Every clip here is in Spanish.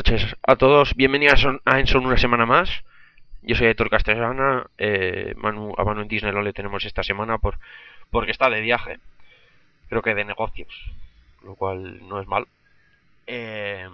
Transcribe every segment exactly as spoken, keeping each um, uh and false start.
noches a todos, bienvenidos a Enson una semana más. Yo soy Héctor Castellana, eh, Manu, a Manu en Disney no le tenemos esta semana por, porque está de viaje, creo que de negocios, lo cual no es mal. Eh,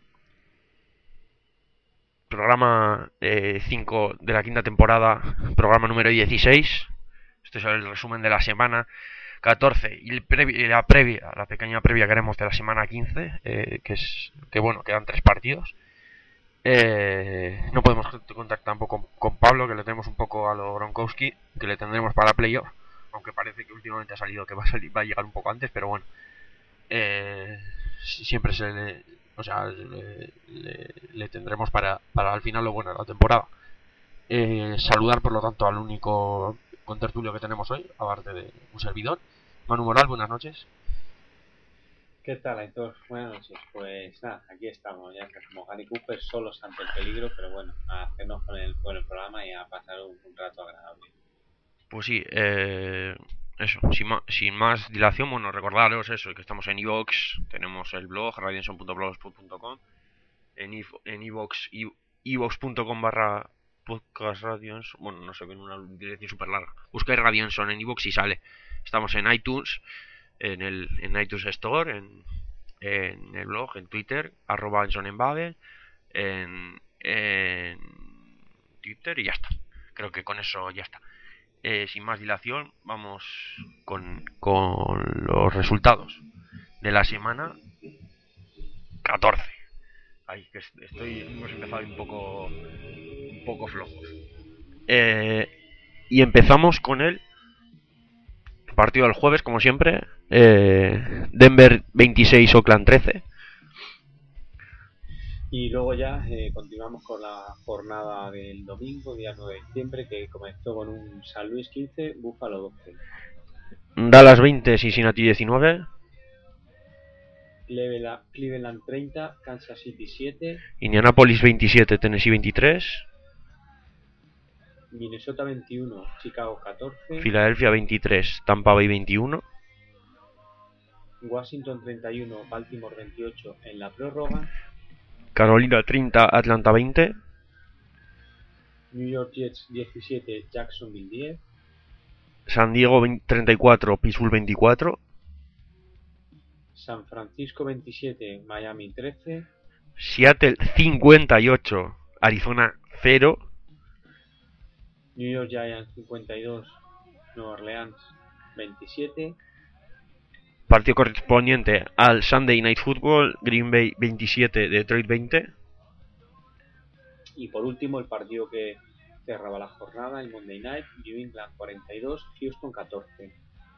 programa cinco de la quinta temporada, programa número dieciséis. Esto es el resumen de la semana catorce y, el previ, la previa, la pequeña previa que haremos de la semana quince, eh, que es que bueno, quedan tres partidos. Eh, no podemos contar tampoco con, con Pablo, que le tenemos un poco a lo Gronkowski, que le tendremos para playoff, aunque parece que últimamente ha salido que va a, salir, va a llegar un poco antes, pero bueno, eh, siempre se le, o sea, le, le, le tendremos para, para al final lo bueno de la temporada. Eh, saludar por lo tanto al único contertulio que tenemos hoy, aparte de un servidor, Manu Moral, buenas noches. ¿Qué tal, Aitor? Buenas noches. Pues nada, aquí estamos, ya como Gary Cooper, solos ante el peligro, pero bueno, a hacernos con el, con el programa y a pasar un, un rato agradable. Pues sí, eh, eso, sin más, sin más dilación, bueno, recordaros eso, que estamos en iVoox, tenemos el blog, radianson punto blogspot punto com, en iVoox, iVoox punto com barra podcast radianson, bueno, no sé, en una dirección súper larga. Buscáis Radianson en iVoox y sale. Estamos en iTunes, en el en iTunes Store, en, en el blog, en Twitter, arroba ensonenbabel, en, en Twitter y ya está. Creo que con eso ya está. Eh, sin más dilación, vamos con, con los resultados de la semana catorce. Ay, que estoy, hemos empezado un poco, un poco flojos. Eh, y empezamos con el partido del jueves, como siempre. Eh, Denver veintiséis, Oakland trece. Y luego ya eh, continuamos con la jornada del domingo, día nueve de diciembre, que comenzó con un San Luis quince, Buffalo doce. Dallas veinte, Cincinnati diecinueve. Cleveland treinta, Kansas City siete. Indianapolis veintisiete, Tennessee veintitrés. Minnesota veintiuno, Chicago catorce. Filadelfia veintitrés, Tampa Bay veintiuno. Washington treinta y uno, Baltimore veintiocho en la prórroga. Carolina treinta, Atlanta veinte. New York Jets diecisiete, Jacksonville diez. San Diego treinta y cuatro, Pittsburgh veinticuatro. San Francisco veintisiete, Miami trece. Seattle cincuenta y ocho, Arizona cero. New York Giants cincuenta y dos, Nueva Orleans veintisiete. Partido correspondiente al Sunday Night Football, Green Bay veintisiete, Detroit veinte. Y por último el partido que cerraba la jornada, el Monday Night, New England cuarenta y dos, Houston catorce.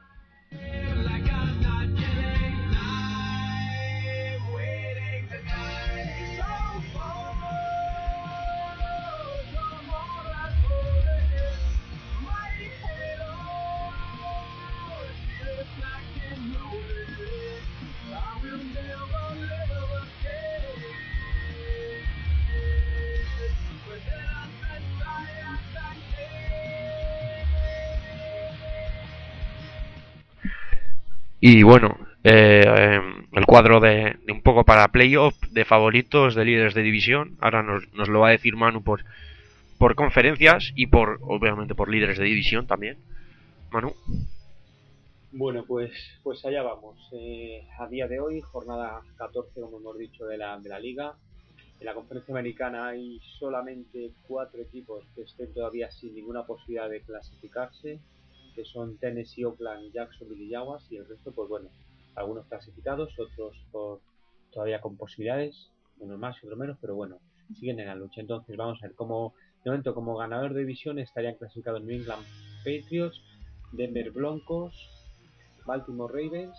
Y bueno, eh, eh, el cuadro de, de un poco para playoff, de favoritos, de líderes de división. Ahora nos, nos lo va a decir Manu por, por conferencias y por, obviamente, por líderes de división también. Manu. Bueno, pues, pues allá vamos. Eh, a día de hoy, jornada catorce, como hemos dicho, de la, de la liga. En la conferencia americana hay solamente cuatro equipos que estén todavía sin ninguna posibilidad de clasificarse, que son Tennessee, Oakland, Jacksonville y Jaguars, y el resto, pues bueno, algunos clasificados, otros por, todavía con posibilidades, unos más y otros menos, pero bueno, siguen en la lucha. Entonces vamos a ver cómo, de momento, como ganador de división estarían clasificados New England Patriots, Denver Broncos, Baltimore Ravens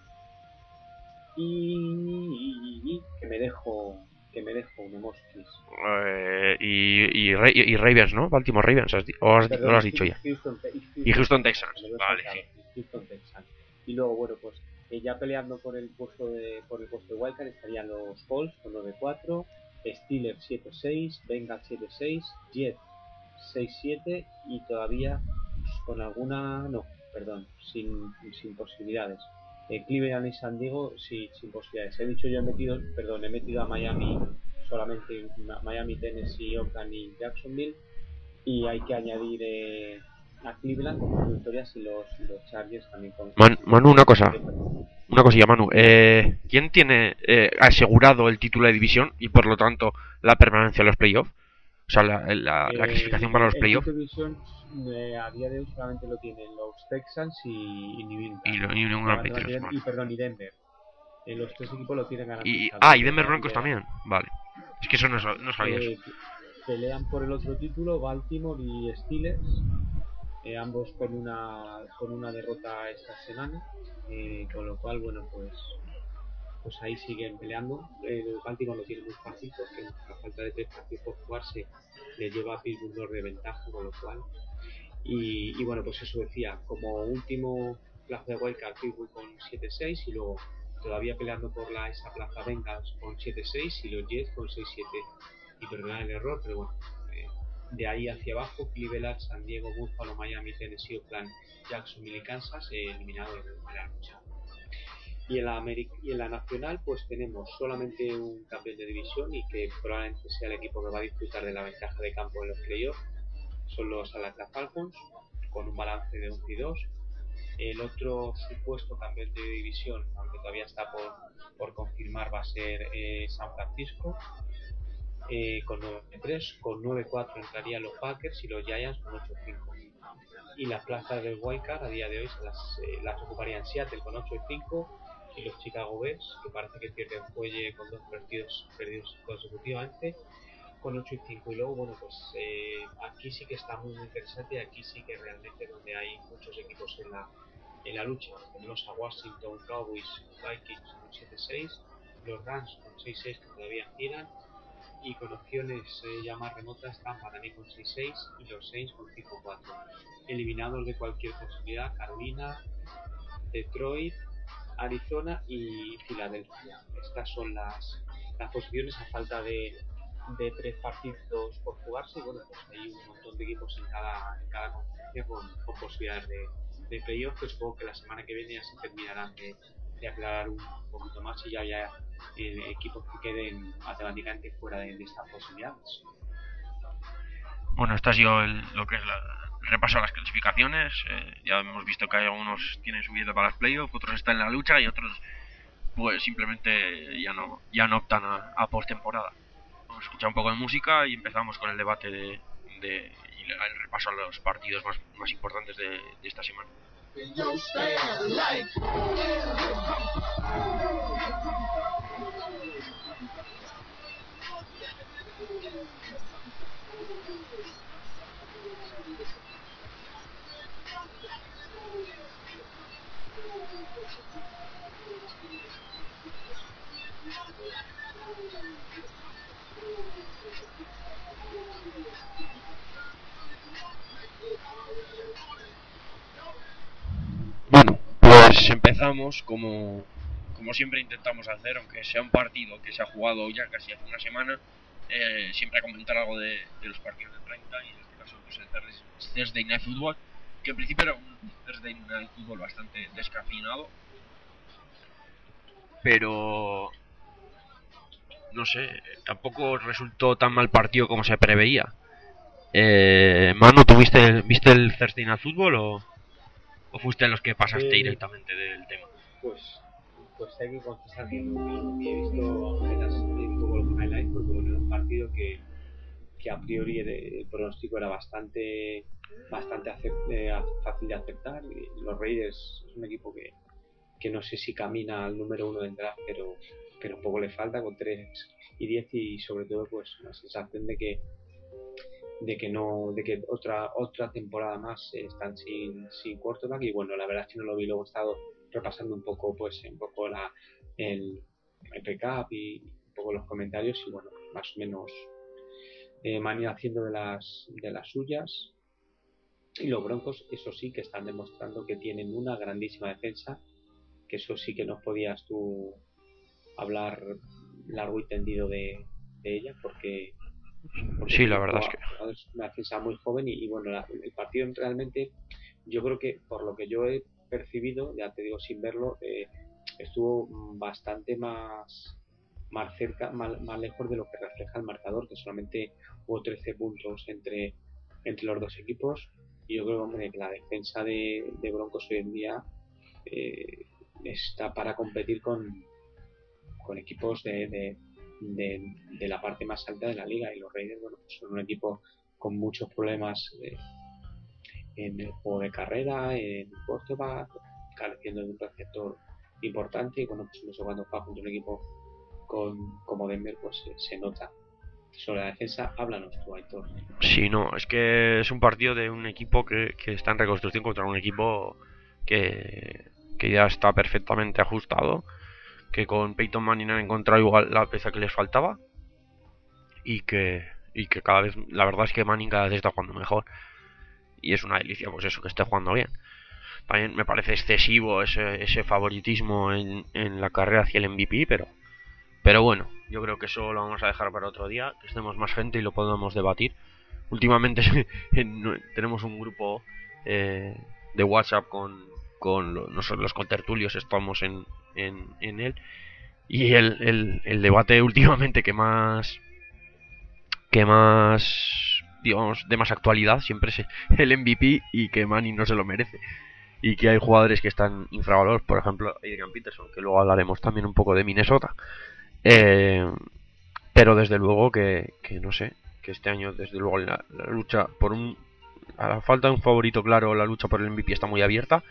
y, y, y que me dejo que me dejo un Mosquis. Eh, y, y, y Ravens, ¿no? Baltimore Ravens, ¿has, o has, Perdón, lo has dicho ya. Houston, Houston, y Houston Texans. Vale, Vale, sí. Houston Texans. Y luego, bueno, pues eh, ya peleando por el puesto de por el puesto de Wildcard estarían los Colts con nueve cuatro, Steelers siete seis, Bengals siete seis, Jets seis siete y todavía con alguna, no, perdón, sin, sin posibilidades. Eh, Cleveland y San Diego sí, sin posibilidades. He dicho yo, he metido, perdón, he metido a Miami solamente Miami, Tennessee, Oakland y Jacksonville, y hay que añadir eh, a Cleveland con cuatro victorias y los, los Chargers también con... Man, Manu, una cosa, una cosilla, Manu. Eh, ¿Quién tiene eh, asegurado el título de división y por lo tanto la permanencia en los playoffs? O sea, la, la, la clasificación Eh, para el, los el playoffs. título de división eh, a día de hoy solamente lo tienen los Texans y, y New England. Y, lo- y New England Solamente Patriots, mantienen- vale. y perdón, y Denver. Eh, los tres equipos lo tienen Y, garantizado. ah, y Luego Denver todavía Broncos también. Vale. Es que eso no, sab- no sabía eso. eh, pelean por el otro título Baltimore y Steelers, eh, ambos con una con una derrota esta semana, eh, con lo cual, bueno, pues pues ahí siguen peleando. El Baltimore lo tiene muy fácil porque a falta de tres partidos por jugarse le lleva a Pittsburgh dos de ventaja, con lo cual y, y bueno, pues eso decía, como último plaza de wildcard Pittsburgh con siete seis y luego todavía peleando por la esa plaza Bengals con siete seis y los Jets con seis siete, y perdonad el error, pero bueno, eh, de ahí hacia abajo Cleveland, San Diego, Buffalo, Miami, Tennessee, Oakland, Jacksonville y Kansas eh, eliminados de la lucha. Y en, la y en la nacional pues tenemos solamente un campeón de división y que probablemente sea el equipo que va a disfrutar de la ventaja de campo en los playoffs. Son los Atlanta Falcons con un balance de once y dos. El otro supuesto campeón de división, aunque todavía está por, por confirmar, va a ser eh, San Francisco eh, con nueve tres. Con nueve cuatro entrarían los Packers y los Giants con ocho cinco. Y las plazas del wildcard a día de hoy se las, eh, las ocuparían Seattle con ocho cinco y los Chicago Bears, que parece que pierden fuelle con dos partidos perdidos consecutivamente, con ocho y cinco. Y luego, bueno, pues eh, aquí sí que está muy, muy interesante y aquí sí que realmente donde hay muchos equipos en la, en la lucha. Tenemos a Washington, Cowboys, Vikings con siete seis, los Rams con seis seis que todavía giran, y con opciones eh, ya más remotas Tampa también con seis seis y los Saints con cinco cuatro. Eliminados de cualquier posibilidad Carolina, Detroit, Arizona y Filadelfia. Estas son las, las posiciones a falta de, de tres partidos por jugarse, y bueno, pues hay un montón de equipos en cada, en cada conferencia con, con posibilidades de, de playoff, que supongo que la semana que viene ya se terminarán de, de aclarar un poquito más y ya haya eh, equipos que queden matemáticamente fuera de, de estas posibilidades. Bueno, esto ha sido el, lo que es la, el repaso a las clasificaciones. Eh, ya hemos visto que hay algunos tienen su billete para los playoffs, otros están en la lucha y otros pues simplemente ya no ya no optan a, a postemporada. Vamos a escuchar un poco de música y empezamos con el debate de, de y el repaso a los partidos más, más importantes de, de esta semana. Bueno, pues empezamos como, como siempre intentamos hacer, aunque sea un partido que se ha jugado ya casi hace una semana, eh, siempre a comentar algo de, de los partidos de prime time, y en este caso pues el Thursday Night Football, que en principio era un Thursday Night Football bastante descafeinado, pero no sé, tampoco resultó tan mal partido como se preveía. Eh, Manu, ¿tú viste, viste el Thursday Night Football o, o fuiste de los que pasaste Eh, directamente del tema? pues pues hay que confesar que no, he visto apenas un poco los highlights porque bueno, era un partido que, que a priori el, el pronóstico era bastante bastante acept, eh, fácil de aceptar. Y los Raiders es un equipo que, que no sé si camina al número uno del draft, pero, pero un poco le falta con tres y diez, y sobre todo pues la sensación de que de que no de que otra otra temporada más eh, están sin sin quarterback. Y bueno, la verdad es que no lo vi. Luego he estado repasando un poco pues un poco la el, el recap y un poco los comentarios, y bueno, pues más o menos eh, van a ir haciendo de las de las suyas. Y los Broncos, eso sí, que están demostrando que tienen una grandísima defensa, que eso sí que no podías tú hablar largo y tendido de, de ella, porque porque Sí, la tiene verdad es que jugadores, una defensa muy joven. Y, y bueno, la, el partido realmente, yo creo que por lo que yo he percibido, ya te digo sin verlo, eh, estuvo bastante más más cerca, más, más lejos de lo que refleja el marcador, que solamente hubo trece puntos entre, entre los dos equipos. Y yo creo, hombre, que la defensa de, de Broncos hoy en día eh, está para competir con, con equipos de, de, de, de, la parte más alta de la liga. Y los Raiders, bueno, pues son un equipo con muchos problemas eh, en el juego de carrera, en el quarterback, careciendo de un receptor importante. Y bueno, pues eso cuando juega junto a un equipo con, como Denver, pues se, se nota. Sobre la defensa, háblanos tú, Aitor. Sí, no, es que es un partido de un equipo que, que está en reconstrucción contra un equipo que, que ya está perfectamente ajustado, que con Peyton Manning han encontrado igual la pieza que les faltaba y que, y que cada vez, la verdad es que Manning cada vez está jugando mejor y es una delicia pues eso, que esté jugando bien. También me parece excesivo ese, ese favoritismo en, en la carrera hacia el M V P, pero pero bueno, yo creo que eso lo vamos a dejar para otro día, que estemos más gente y lo podamos debatir. Últimamente tenemos un grupo eh, de WhatsApp con, con lo, nosotros los contertulios, estamos en, en, en él. Y el, el, el debate últimamente que más que más digamos de más actualidad siempre es el M V P y que Manny no se lo merece y que hay jugadores que están infravalorados, por ejemplo Adrian Peterson, que luego hablaremos también un poco de Minnesota. Eh, pero desde luego que, que no sé, que este año desde luego la, la lucha por un, a la falta de un favorito claro, la lucha por el M V P está muy abierta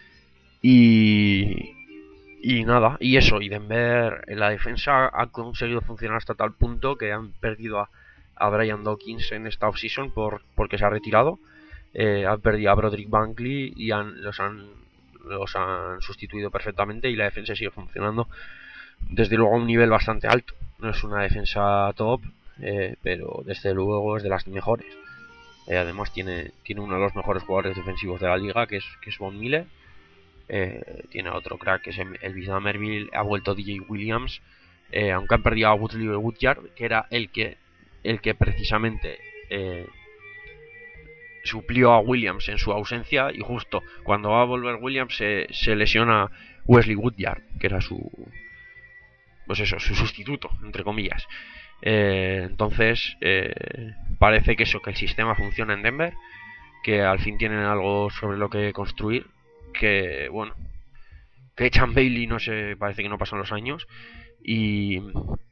y y nada, y eso, y Denver en la defensa ha conseguido funcionar hasta tal punto que han perdido a, a Brian Dawkins en esta offseason por, porque se ha retirado, eh, han perdido a Broderick Bankley y han, los han los han sustituido perfectamente y la defensa sigue funcionando desde luego a un nivel bastante alto. No es una defensa top, eh, pero desde luego es de las mejores. Eh, además tiene, tiene uno de los mejores jugadores defensivos de la liga, que es, que es Von Miller. Eh, tiene otro crack, que es Elvis Somerville. Ha vuelto D J Williams. Eh, aunque han perdido a Woodley Woodyard, que era el que, el que precisamente eh, suplió a Williams en su ausencia. Y justo cuando va a volver Williams se, se lesiona Wesley Woodyard, que era su, pues eso, su sustituto, entre comillas. Eh, entonces, eh, parece que eso, que el sistema funciona en Denver, que al fin tienen algo sobre lo que construir, que, bueno, que echan Bailey, no sé, parece que no pasan los años, y,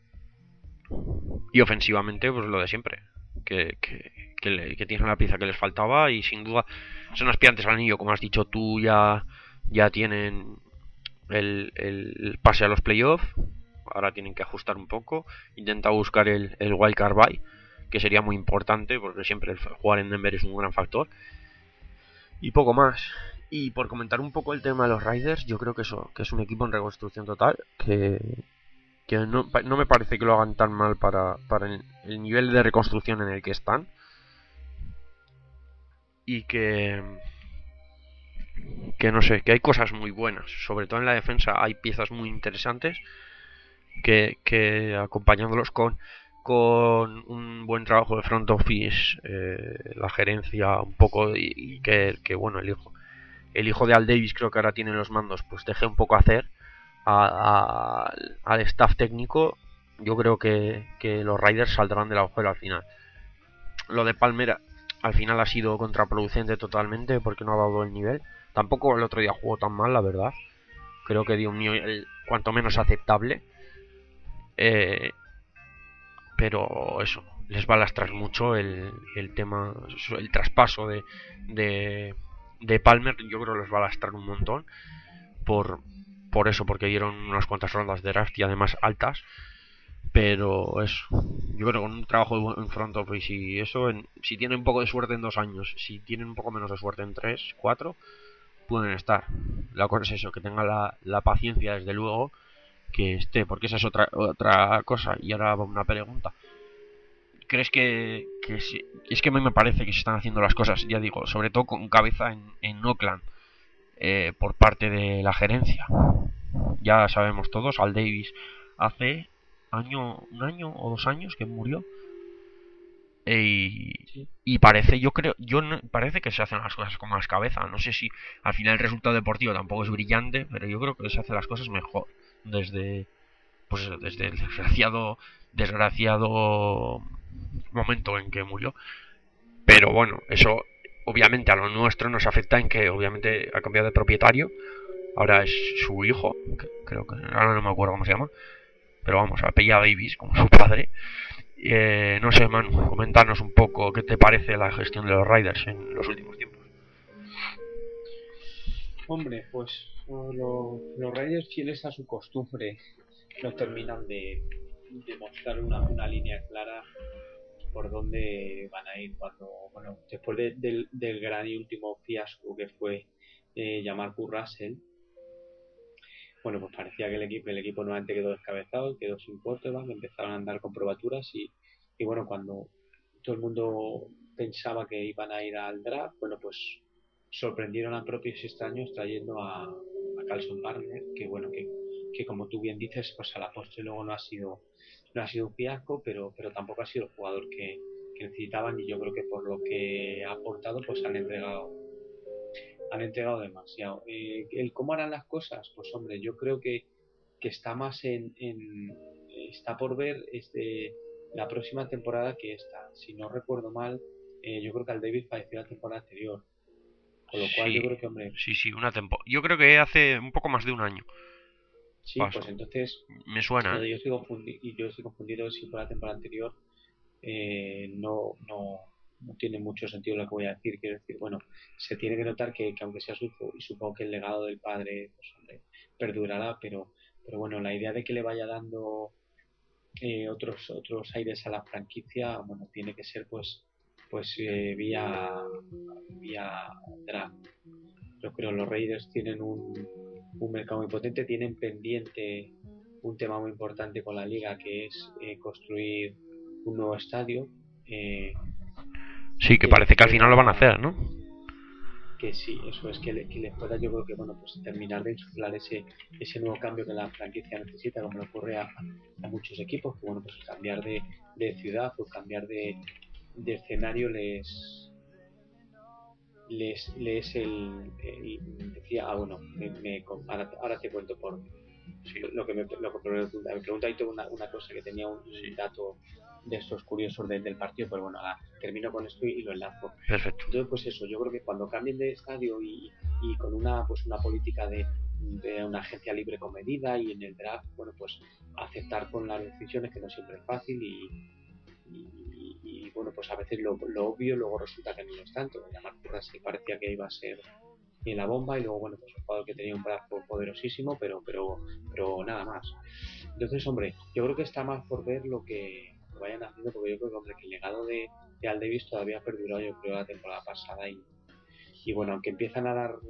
y ofensivamente, pues lo de siempre, que, que, que, le, que tienen la pieza que les faltaba, y sin duda son aspirantes al anillo, como has dicho tú, ya, ya tienen el, el pase a los playoffs. Ahora tienen que ajustar un poco, intentar buscar el, el wildcard bye, que sería muy importante porque siempre el jugar en Denver es un gran factor, y poco más. Y por comentar un poco el tema de los Raiders, yo creo que eso, que es un equipo en reconstrucción total, que, que no, no me parece que lo hagan tan mal para, para el, el nivel de reconstrucción en el que están, y que que no sé, que hay cosas muy buenas, sobre todo en la defensa hay piezas muy interesantes que, que acompañándolos con, con un buen trabajo de front office, eh, la gerencia un poco, y, y que, que, bueno, el hijo el hijo de Al Davis creo que ahora tiene los mandos, pues deje un poco hacer a, a, al staff técnico. Yo creo que, que los Raiders saldrán del agujero al final. Lo de Palmer al final ha sido contraproducente totalmente porque no ha dado el nivel. Tampoco el otro día jugó tan mal, la verdad. Creo que dio un nivel cuanto menos aceptable. Eh, pero eso, les va a lastrar mucho el, el tema, el traspaso de, de, de Palmer. Yo creo que les va a lastrar un montón por, por eso, porque dieron unas cuantas rondas de draft y además altas. Pero eso, yo creo que con un trabajo en front office y eso, en, si tienen un poco de suerte en dos años, si tienen un poco menos de suerte en tres, cuatro, pueden estar. La cosa es eso, que tenga la, la paciencia, desde luego, que esté, porque esa es otra otra cosa. Y ahora va una pregunta. ¿Crees que, que si, es que a mí me parece que se están haciendo las cosas, ya digo, sobre todo con cabeza en, en Oakland, eh, por parte de la gerencia? Ya sabemos todos, Al Davis hace año, un año o dos años que murió. Y, Sí. y parece, yo creo, yo no, parece que se hacen las cosas con más cabeza. No sé si al final el resultado deportivo tampoco es brillante, pero yo creo que se hacen las cosas mejor desde pues eso, desde el desgraciado, desgraciado momento en que murió. Pero bueno, eso obviamente a lo nuestro nos afecta en que obviamente ha cambiado de propietario. Ahora es su hijo, que creo que ahora no me acuerdo cómo se llama, pero vamos, apellida Davis, como su padre. Eh, no sé, Manu, comentarnos un poco qué te parece la gestión de los Raiders en los últimos tiempos. Hombre, pues lo- los Raiders, fieles a su costumbre, no terminan de, de mostrar una, una línea clara por dónde van a ir cuando, bueno, después de- del, del gran y último fiasco que fue eh, llamar Kurt Russell. Bueno, pues parecía que el equipo, el equipo nuevamente quedó descabezado, quedó sin quarterback, empezaron a andar con probaturas y, y bueno, cuando todo el mundo pensaba que iban a ir al draft, bueno, pues sorprendieron a propios y extraños trayendo a, a Carlson Barner, que bueno, que, que como tú bien dices, pues a la postre luego no ha sido, no ha sido un fiasco, pero, pero tampoco ha sido el jugador que, que necesitaban, y yo creo que por lo que ha aportado, pues han entregado han entregado demasiado. Eh, el cómo harán las cosas, pues hombre, yo creo que, que está más en, en- está por ver este la próxima temporada que esta. Si no recuerdo mal, eh, yo creo que al David falleció la temporada anterior, con lo cual Sí, yo creo que, hombre, sí, sí, una temporada. Yo creo que hace un poco más de un año sí, pues pasó. entonces Me suena, ¿eh? yo estoy confundido, y yo estoy confundido si fue la temporada anterior. eh, no, no, no tiene mucho sentido lo que voy a decir. Quiero decir, bueno, se tiene que notar que, que aunque sea su hijo, y supongo que el legado del padre, pues hombre, perdurará, pero, pero bueno, la idea de que le vaya dando eh, otros otros aires a la franquicia, bueno, tiene que ser pues pues eh, vía vía draft. Yo creo que los Raiders tienen un, un mercado muy potente, tienen pendiente un tema muy importante con la liga, que es eh, construir un nuevo estadio, eh, Sí, que que les parece que al final lo van a pueda, hacer, ¿no? que sí, eso es, que, le, que les pueda, yo creo que, bueno, pues terminar de insuflar ese, ese nuevo cambio que la franquicia necesita, como le ocurre a, a muchos equipos, que bueno, pues cambiar de, de ciudad o cambiar de, de escenario les les, les el, el- decía, ah bueno, me, me- ahora, ahora te cuento por Sí, lo que me, lo que me pregunta, me pregunta ahí toda una, una cosa que tenía un, un sí, dato de estos curiosos de- del partido, pero bueno, ahora termino con esto y, y lo enlazo. perfecto. Entonces, pues eso, yo creo que cuando cambien de estadio y, y con una pues una política de, de una agencia libre con medida, y en el draft, bueno, pues aceptar con las decisiones, que no siempre es fácil, y, y, y, bueno, pues a veces lo, lo obvio luego resulta que no lo es tanto. Llamar Curras, que parecía que iba a ser en la bomba, y luego, bueno, pues un jugador que tenía un brazo poderosísimo, pero, pero, pero nada más. Entonces, hombre, yo creo que está más por ver lo que vayan haciendo, porque yo creo que, hombre, que el legado de, de Al Davis todavía ha perdurado, yo creo, la temporada pasada, y, y bueno, aunque empiezan a dar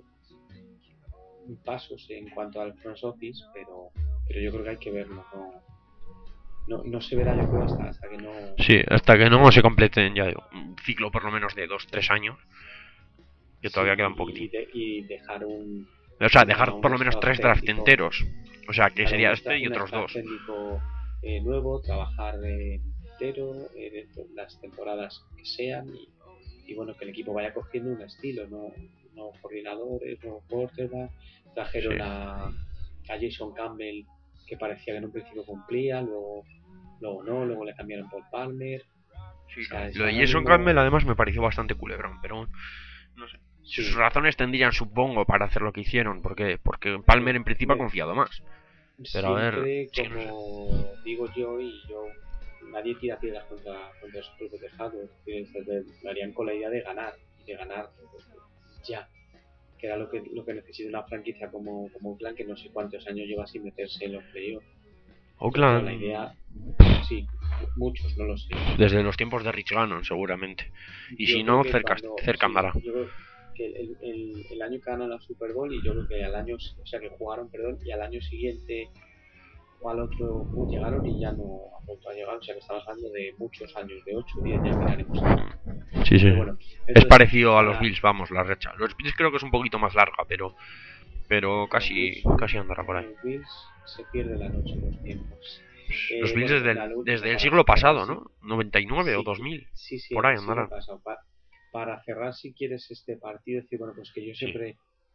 pasos en cuanto al front office, pero, pero yo creo que hay que verlo, no, no, no se verá, yo creo, hasta, hasta que no. Sí, hasta que no se completen, ya digo, un ciclo por lo menos de dos tres años, que Sí, todavía queda un y, y, poquitín. de, y dejar un, O sea, una, dejar por un lo menos staff tres draft técnico, enteros. O sea, que claro, sería un, este staff, y un otros staff dos. técnico eh, nuevo, trabajar eh, entero eh, las temporadas que sean, y, y bueno, que el equipo vaya cogiendo un estilo, no, no coordinadores, no quarterback. Sí. Trajeron a, a Jason Campbell, que parecía que en un principio cumplía, luego, luego no, luego le cambiaron por Palmer. Sí, O sea, es lo de ahora Jason mismo, Campbell además me pareció bastante culebrón, pero no sé. Sus sí, razones tendrían, supongo, para hacer lo que hicieron, porque porque Palmer en principio ha hombre, confiado más. Pero a ver, siempre, sí, no sé. como digo yo, y yo, nadie tira piedras contra, contra su propio tejado. Es decir, lo harían con la idea de ganar, y de ganar pues, ya, que era lo que, lo que necesita una franquicia como, como Oakland, que no sé cuántos años lleva sin meterse en los playoffs. Entonces, claro, la Oakland idea, sí, muchos, no lo sé. desde los tiempos de Rich Gannon, seguramente. Y si Yo creo no, que cerca, cuando, cerca sí, andará. yo creo que el, el, el año que ganaron la Super Bowl, y yo creo que al año, o sea, que jugaron, perdón, y al año siguiente o al otro uh, llegaron y ya no ha vuelto a llegar, o sea que estamos hablando de muchos años, de ocho o diez, ya miraremos aquí. Sí, sí. Pero bueno, Es entonces, parecido a los para Bills, vamos, la recha. Los Bills creo que es un poquito más larga, pero pero los casi Bills, casi andará por ahí. los Bills se pierde la noche en los tiempos. Los Eh, Bills bueno, desde pues nada, el, lo último, desde el para siglo cerrar, pasado, sí, ¿no? noventa y nueve o sí, dos mil. sí, sí, Por en ahí el siglo andarán. pasado. Pa, para cerrar, si quieres, este partido, decir, bueno, pues que yo Sí. siempre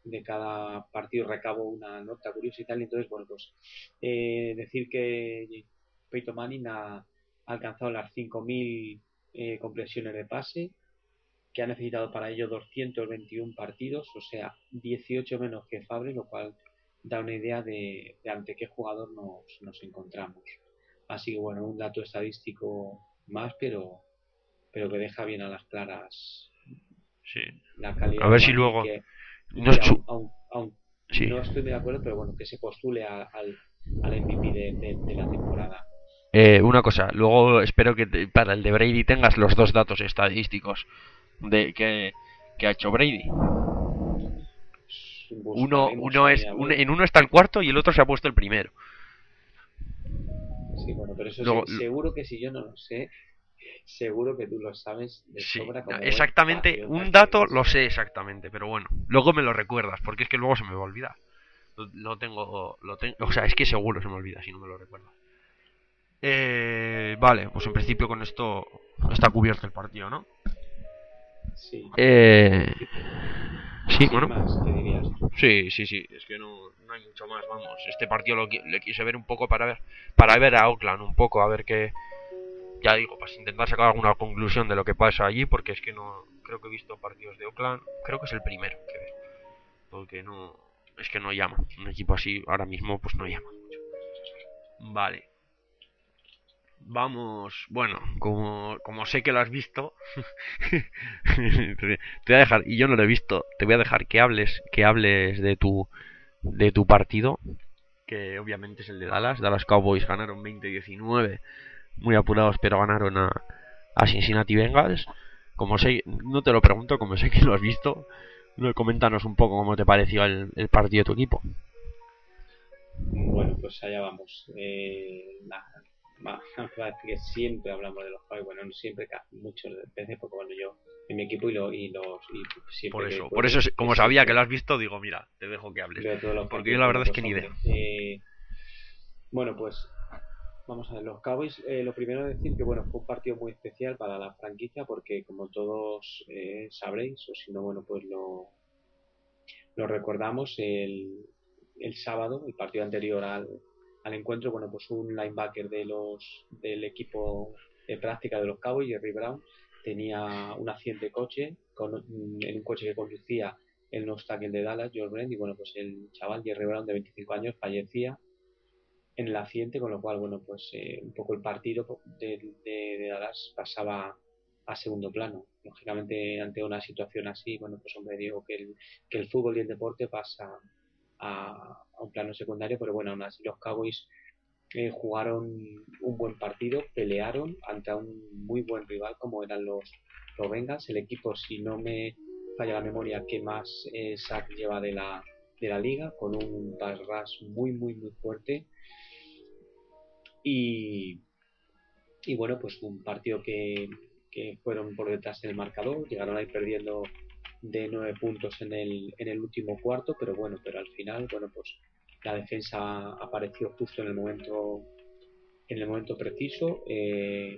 de cada partido recabo una nota curiosa y tal. Y entonces, bueno, pues eh, decir que Peyton Manning ha, ha alcanzado las cinco mil eh, completiones de pase, que ha necesitado para ello doscientos veintiuno partidos, o sea, dieciocho menos que Fabre, lo cual da una idea de, de ante qué jugador nos, nos encontramos. Así que bueno, un dato estadístico más, pero, pero que deja bien a las claras Sí. la A calidad ver de si Manning y luego... que, y No, que su- aún, aún, aún sí. no estoy muy de acuerdo, pero bueno, que se postule a- al, al M V P de, de, de la temporada. Eh, una cosa, luego espero que te- para el de Brady tengas los dos datos estadísticos de que, que ha hecho Brady. Uno, Buscaremos, uno es, eh, a un- ver. en uno está el cuarto y el otro se ha puesto el primero. Sí, bueno, pero eso Luego, se- seguro que si yo no lo sé, seguro que tú lo sabes de sí, sobra no, como buen exactamente, patriota un que dato eres. lo sé exactamente, pero bueno, luego me lo recuerdas, porque es que luego se me va a olvidar. Lo, lo tengo, lo tengo, o sea, es que seguro se me olvida si no me lo recuerdas. Eh, vale, pues en principio con esto está cubierto el partido, ¿no? Sí, Eh, sí, sin bueno. más, ¿qué dirías tú? Sí, sí, sí, es que no, no hay mucho más, vamos. Este partido lo, qui- le quise ver un poco para ver, para ver a Oakland un poco, a ver qué, ya digo, para intentar sacar alguna conclusión de lo que pasa allí, porque es que no, creo que he visto partidos de Oakland, creo que es el primero que veo, porque no, es que no llama, un equipo así ahora mismo pues no llama mucho. Vale, vamos, bueno, como, como sé que lo has visto, te voy a dejar, y yo no lo he visto, te voy a dejar que hables, que hables de tu, de tu partido, que obviamente es el de Dallas. Dallas Cowboys ganaron veinte diecinueve, muy apurados, pero ganaron a, a Cincinnati Bengals. Como sé, no te lo pregunto, como sé que lo has visto, coméntanos un poco cómo te pareció el, el partido de tu equipo. Bueno, pues allá vamos. Eh, nada, más, parece que siempre hablamos de los Cowboys, bueno, no siempre, muchas veces, porque bueno, yo en mi equipo y, lo, y los y Por siempre que eso, por eso, puedo, como pues sabía que siempre lo has visto, digo, mira, te dejo que hables. veo todos los Porque yo partidos. la Bueno, verdad es que pues ni idea. hombre, eh, bueno, pues vamos a ver, los Cowboys, eh, lo primero es decir que bueno, fue un partido muy especial para la franquicia porque como todos eh, sabréis, o si no, bueno, pues lo, lo recordamos el, el sábado, el partido anterior al, al encuentro, bueno, pues un linebacker de los del equipo de práctica de los Cowboys, Jerry Brown, tenía un accidente de coche con, en un coche que conducía el nose tackle de Dallas, George Brent, y bueno, pues el chaval Jerry Brown de veinticinco años fallecía en el accidente, con lo cual, bueno, pues eh, un poco el partido de, de, de Dallas pasaba a segundo plano. Lógicamente, ante una situación así, bueno, pues hombre, digo que el, que el fútbol y el deporte pasa a, a un plano secundario, pero bueno, aún así los Cowboys eh, jugaron un buen partido, pelearon ante un muy buen rival como eran los, los Bengals, el equipo, si no me falla la memoria, que más eh, sack lleva de la, de la liga, con un pass rush muy, muy, muy fuerte. Y, y bueno, pues un partido que, que fueron por detrás del marcador, llegaron a ir perdiendo de nueve puntos en el, en el último cuarto, pero bueno, pero al final, bueno, pues la defensa apareció justo en el momento en el momento preciso. Eh,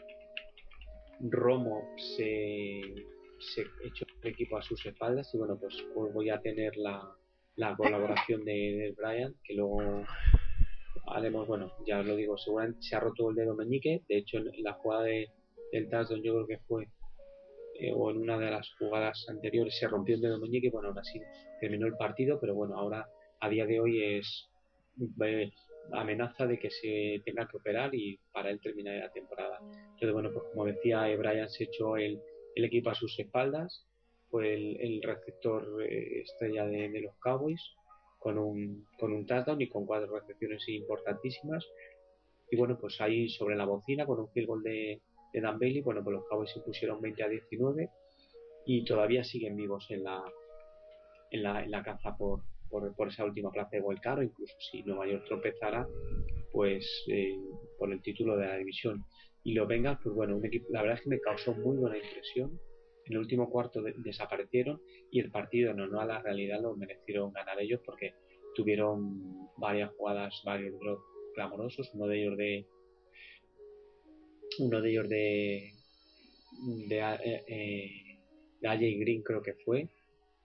Romo se, se echó el equipo a sus espaldas y bueno, pues, pues voy a tener la, la colaboración de, de Brian, que luego haremos, bueno, ya os lo digo, seguramente se ha roto el dedo meñique. De hecho, en la jugada de, del touchdown, yo creo que fue, eh, o en una de las jugadas anteriores, se rompió el dedo meñique. Bueno, aún así terminó el partido, pero bueno, ahora a día de hoy es eh, amenaza de que se tenga que operar y para él terminar la temporada. Entonces, bueno, pues como decía, eh, Brian se echó el, el equipo a sus espaldas, fue el, el receptor eh, estrella de, de los Cowboys con un, con un touchdown y con cuatro recepciones importantísimas. Y bueno, pues ahí sobre la bocina, con un field goal de, de Dan Bailey, bueno, pues los Cowboys se pusieron veinte a diecinueve y todavía siguen vivos en la, en la, en la caza por, por, por esa última plaza de wildcard, o incluso si Nueva York tropezara, pues eh, por el título de la división. Y los Bengals, pues bueno, un equipo, la verdad es que me causó muy buena impresión. En el último cuarto de, desaparecieron y el partido, no, no a la realidad, lo merecieron ganar ellos porque tuvieron varias jugadas, varios drops clamorosos, uno de ellos de uno de ellos de de, eh, eh, de A J Green creo que fue,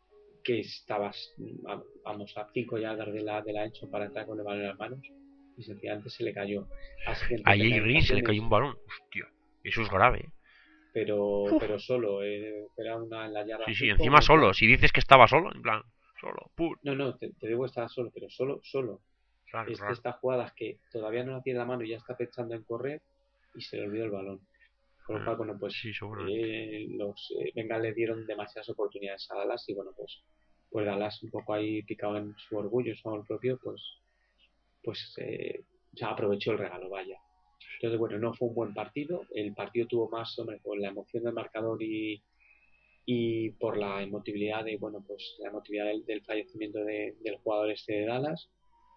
que estabas, vamos, a cinco yardas de la, de la hecho para entrar con el balón en las manos y sencillamente se le cayó. Así que A entre Jay Green se le cayó penalizaciones, un balón. Hostia, eso es grave. ¿Eh? pero Uf. pero solo, eh, era una en la yarda Sí, sí, cinco encima otra. solo. Si dices que estaba solo, en plan, solo, pur. No, no, te, te digo que estaba solo, pero solo, solo. Claro, Es de claro. estas jugadas que todavía no la tiene en la mano y ya está pensando en correr y se le olvidó el balón. Con lo Eh, cual, bueno, pues sí, seguramente. eh, los eh, Bengals le dieron demasiadas oportunidades a Dallas y bueno, pues, pues Dallas un poco ahí picado en su orgullo, su amor propio, pues, pues eh, ya aprovechó el regalo, vaya. Entonces, bueno, no fue un buen partido. El partido tuvo más, hombre, con la emoción del marcador y, y por la emotividad de, bueno, pues la emotividad del, del fallecimiento de, del jugador este de Dallas.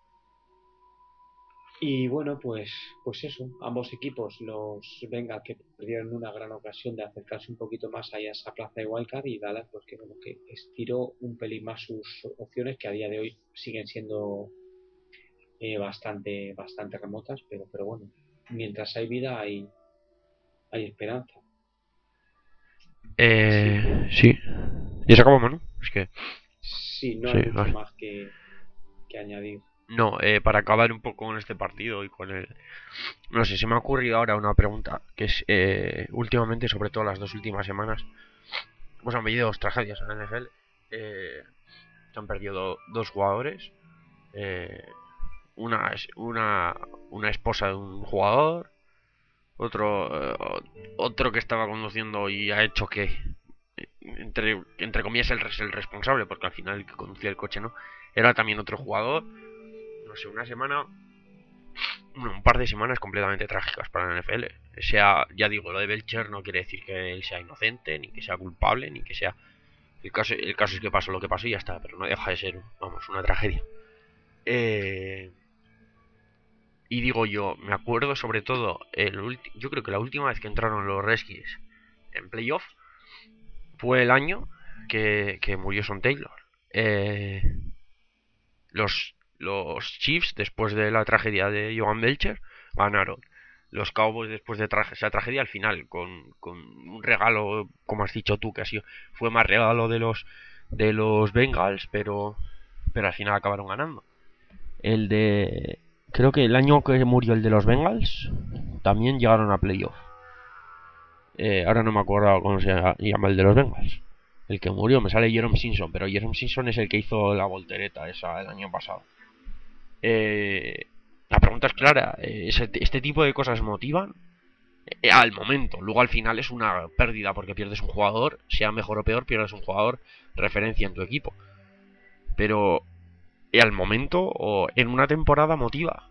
Y bueno, pues, pues eso, ambos equipos, los Bengals que perdieron una gran ocasión de acercarse un poquito más allá a esa plaza de Wildcard y Dallas, pues que bueno, que estiró un pelín más sus opciones que a día de hoy siguen siendo eh, bastante, bastante remotas, pero, pero bueno, mientras hay vida hay, hay esperanza. Así que Eh, sí. Ya se acabó, Manu. Es que, sí, no sí, hay mucho vale. más que, que añadir. No, eh, para acabar un poco con este partido y con el... No sé, se me ha ocurrido ahora una pregunta, que es, eh, últimamente, sobre todo las dos últimas semanas, pues han habido dos tragedias en la N F L. Eh, se han perdido dos jugadores. Eh, una, una, una esposa de un jugador, otro, eh, otro que estaba conduciendo y ha hecho que, entre, entre comillas, el, el responsable, porque al final el que conducía el coche no, era también otro jugador. No sé, una semana, bueno, un par de semanas completamente trágicas para la N F L. Sea, ya digo, lo de Belcher no quiere decir que él sea inocente, ni que sea culpable, ni que sea... El caso, el caso es que pasó lo que pasó y ya está, pero no deja de ser, vamos, una tragedia. Eh, y digo yo, me acuerdo sobre todo, el yo creo que la última vez que entraron los Redskins en playoff fue el año que, que murió Son Taylor. Eh, los, los Chiefs, después de la tragedia de Joan Belcher, ganaron. Los Cowboys, después de tra esa tragedia, al final, con, con un regalo, como has dicho tú, que ha sido, fue más regalo de los de los Bengals, pero, pero al final acabaron ganando. El de... Creo que el año que murió el de los Bengals, también llegaron a playoff. Eh, ahora no me acuerdo cómo se llama el de los Bengals. El que murió, me sale Jerome Simpson, pero Jerome Simpson es el que hizo la voltereta esa el año pasado. Eh, la pregunta es clara, eh, ¿este tipo de cosas motivan? Eh, al momento, luego al final es una pérdida porque pierdes un jugador, sea mejor o peor, pierdes un jugador referencia en tu equipo. Pero eh, al momento o en una temporada motiva.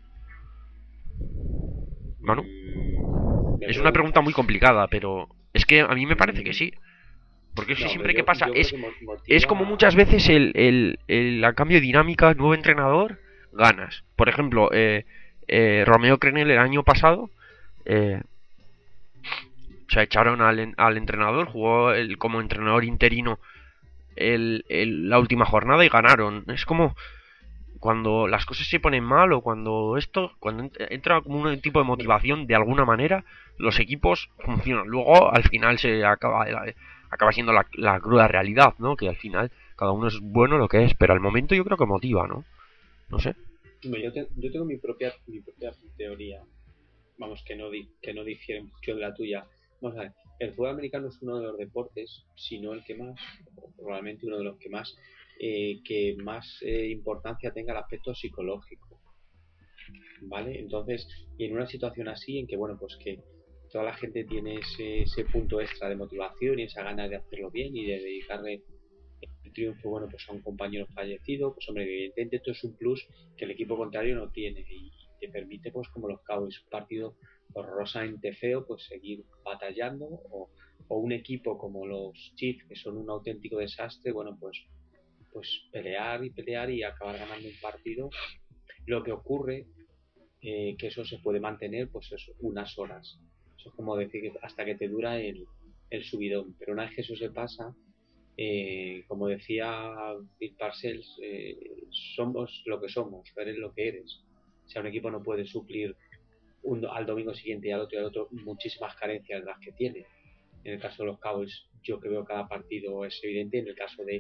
Manu, Mm, me es una pregunta muy preguntas. complicada, pero es que a mí me parece que Mm, sí. Porque es que no, hombre, siempre que yo, pasa yo creo es, que es como motiva. muchas veces el, el, el a cambio de dinámica, nuevo entrenador, ganas. Por ejemplo, eh, eh, Romeo Crenel el año pasado eh, se echaron al, al entrenador, jugó el, como entrenador interino el, el, la última jornada y ganaron. Es como cuando las cosas se ponen mal o cuando esto, cuando entra como un tipo de Hombre, motivación de alguna manera, los equipos funcionan. Luego al final se acaba, acaba siendo la, la cruda realidad, ¿no? Que al final cada uno es bueno lo que es, pero al momento yo creo que motiva, ¿no? No sé. hombre, yo, te- yo tengo mi propia, mi propia teoría. Vamos, que no, di- que no difiere mucho de la tuya. Vamos a ver, el fútbol americano es uno de los deportes, si no el que más, o probablemente uno de los que más, eh, que más eh, importancia tenga el aspecto psicológico, ¿vale? Entonces, y en una situación así, en que, bueno, pues que toda la gente tiene ese, ese punto extra de motivación y esa gana de hacerlo bien y de dedicarle el triunfo, bueno, pues a un compañero fallecido, pues hombre, evidentemente esto es un plus que el equipo contrario no tiene y te permite, pues como los Cowboys, un partido horrorosamente feo, pues seguir batallando o, o un equipo como los Chiefs, que son un auténtico desastre, bueno, pues pues pelear y pelear y acabar ganando un partido. Lo que ocurre, eh, que eso se puede mantener, pues eso, unas horas. Eso es como decir que hasta que te dura el, el subidón. Pero una vez que eso se pasa, eh, como decía Bill Parcells, eh, somos lo que somos, eres lo que eres. O sea, un equipo no puede suplir un, al domingo siguiente y al otro y al otro muchísimas carencias de las que tiene. En el caso de los Cowboys, yo que veo cada partido es evidente. En el caso de,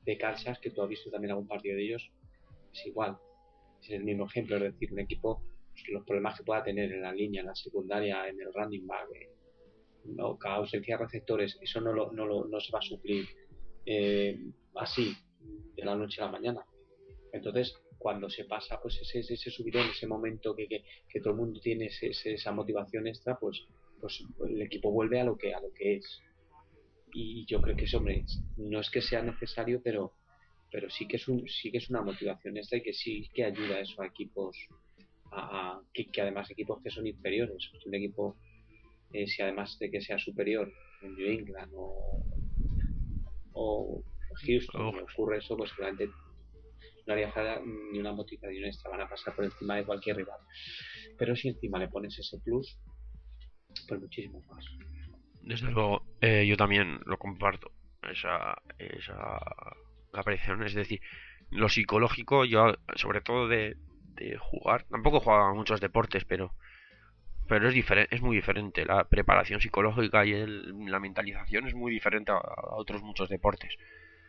de Kansas, que tú has visto también algún partido de ellos, es igual. Es el mismo ejemplo, es decir, un equipo, pues, los problemas que pueda tener en la línea, en la secundaria, en el running back, eh, no, cada ausencia de receptores, eso no, lo, no, lo, no se va a suplir eh, así, de la noche a la mañana. Entonces, cuando se pasa pues ese, ese subidón, ese momento que, que, que todo el mundo tiene ese, ese, esa motivación extra, pues, pues el equipo vuelve a lo que a lo que es. Y yo creo que eso, hombre, no es que sea necesario, pero pero sí que es un sí que es una motivación extra y que sí que ayuda a eso a equipos a, a que, que además equipos que son inferiores. Un equipo, eh, si además de que sea superior en New England o, o Houston, le Uf, ocurre eso, pues seguramente no haría falta ni una motivación extra, van a pasar por encima de cualquier rival. Pero si encima le pones ese plus, pues muchísimo más. desde luego, eh, yo también lo comparto, esa, esa apreciación. Es decir, lo psicológico, yo, sobre todo de, de jugar, tampoco he jugado a muchos deportes, pero pero es diferente, es muy diferente. La preparación psicológica y el- la mentalización es muy diferente a, a otros muchos deportes.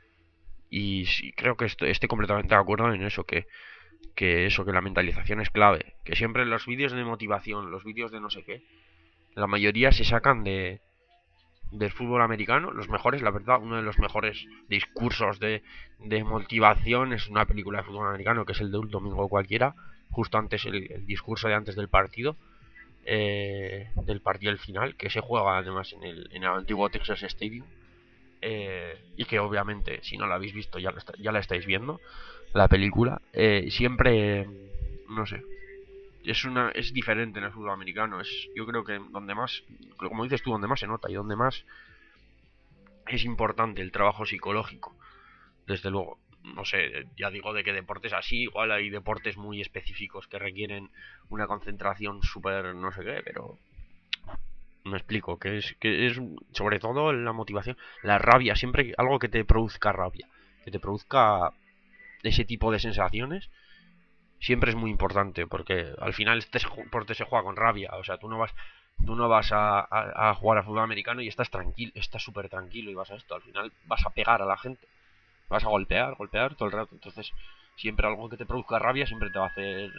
Y sí, creo que estoy, estoy completamente de acuerdo en eso, que, que eso, que la mentalización es clave. Que siempre los vídeos de motivación, los vídeos de no sé qué, la mayoría se sacan de, del fútbol americano, los mejores, la verdad, uno de los mejores discursos de, de motivación es una película de fútbol americano, que es el de un domingo cualquiera, justo antes el, el discurso de antes del partido, eh, del partido del final, que se juega además en el, en el antiguo Texas Stadium, eh, y que obviamente, si no la habéis visto, ya la, está, ya la estáis viendo, la película, eh, siempre, no sé, es una es diferente en el fútbol americano. Es, yo creo que donde más, como dices tú, donde más se nota y donde más es importante el trabajo psicológico, desde luego. No sé, ya digo de que deportes así, igual hay deportes muy específicos que requieren una concentración súper no sé qué, pero me explico, que es, que es sobre todo la motivación, la rabia, siempre algo que te produzca rabia, que te produzca ese tipo de sensaciones, siempre es muy importante, porque al final este deporte se juega con rabia, o sea, tú no vas tú no vas a, a, a jugar a fútbol americano y estás tranquilo, estás súper tranquilo y vas a esto, al final vas a pegar a la gente, vas a golpear, golpear todo el rato, entonces siempre algo que te produzca rabia siempre te va a hacer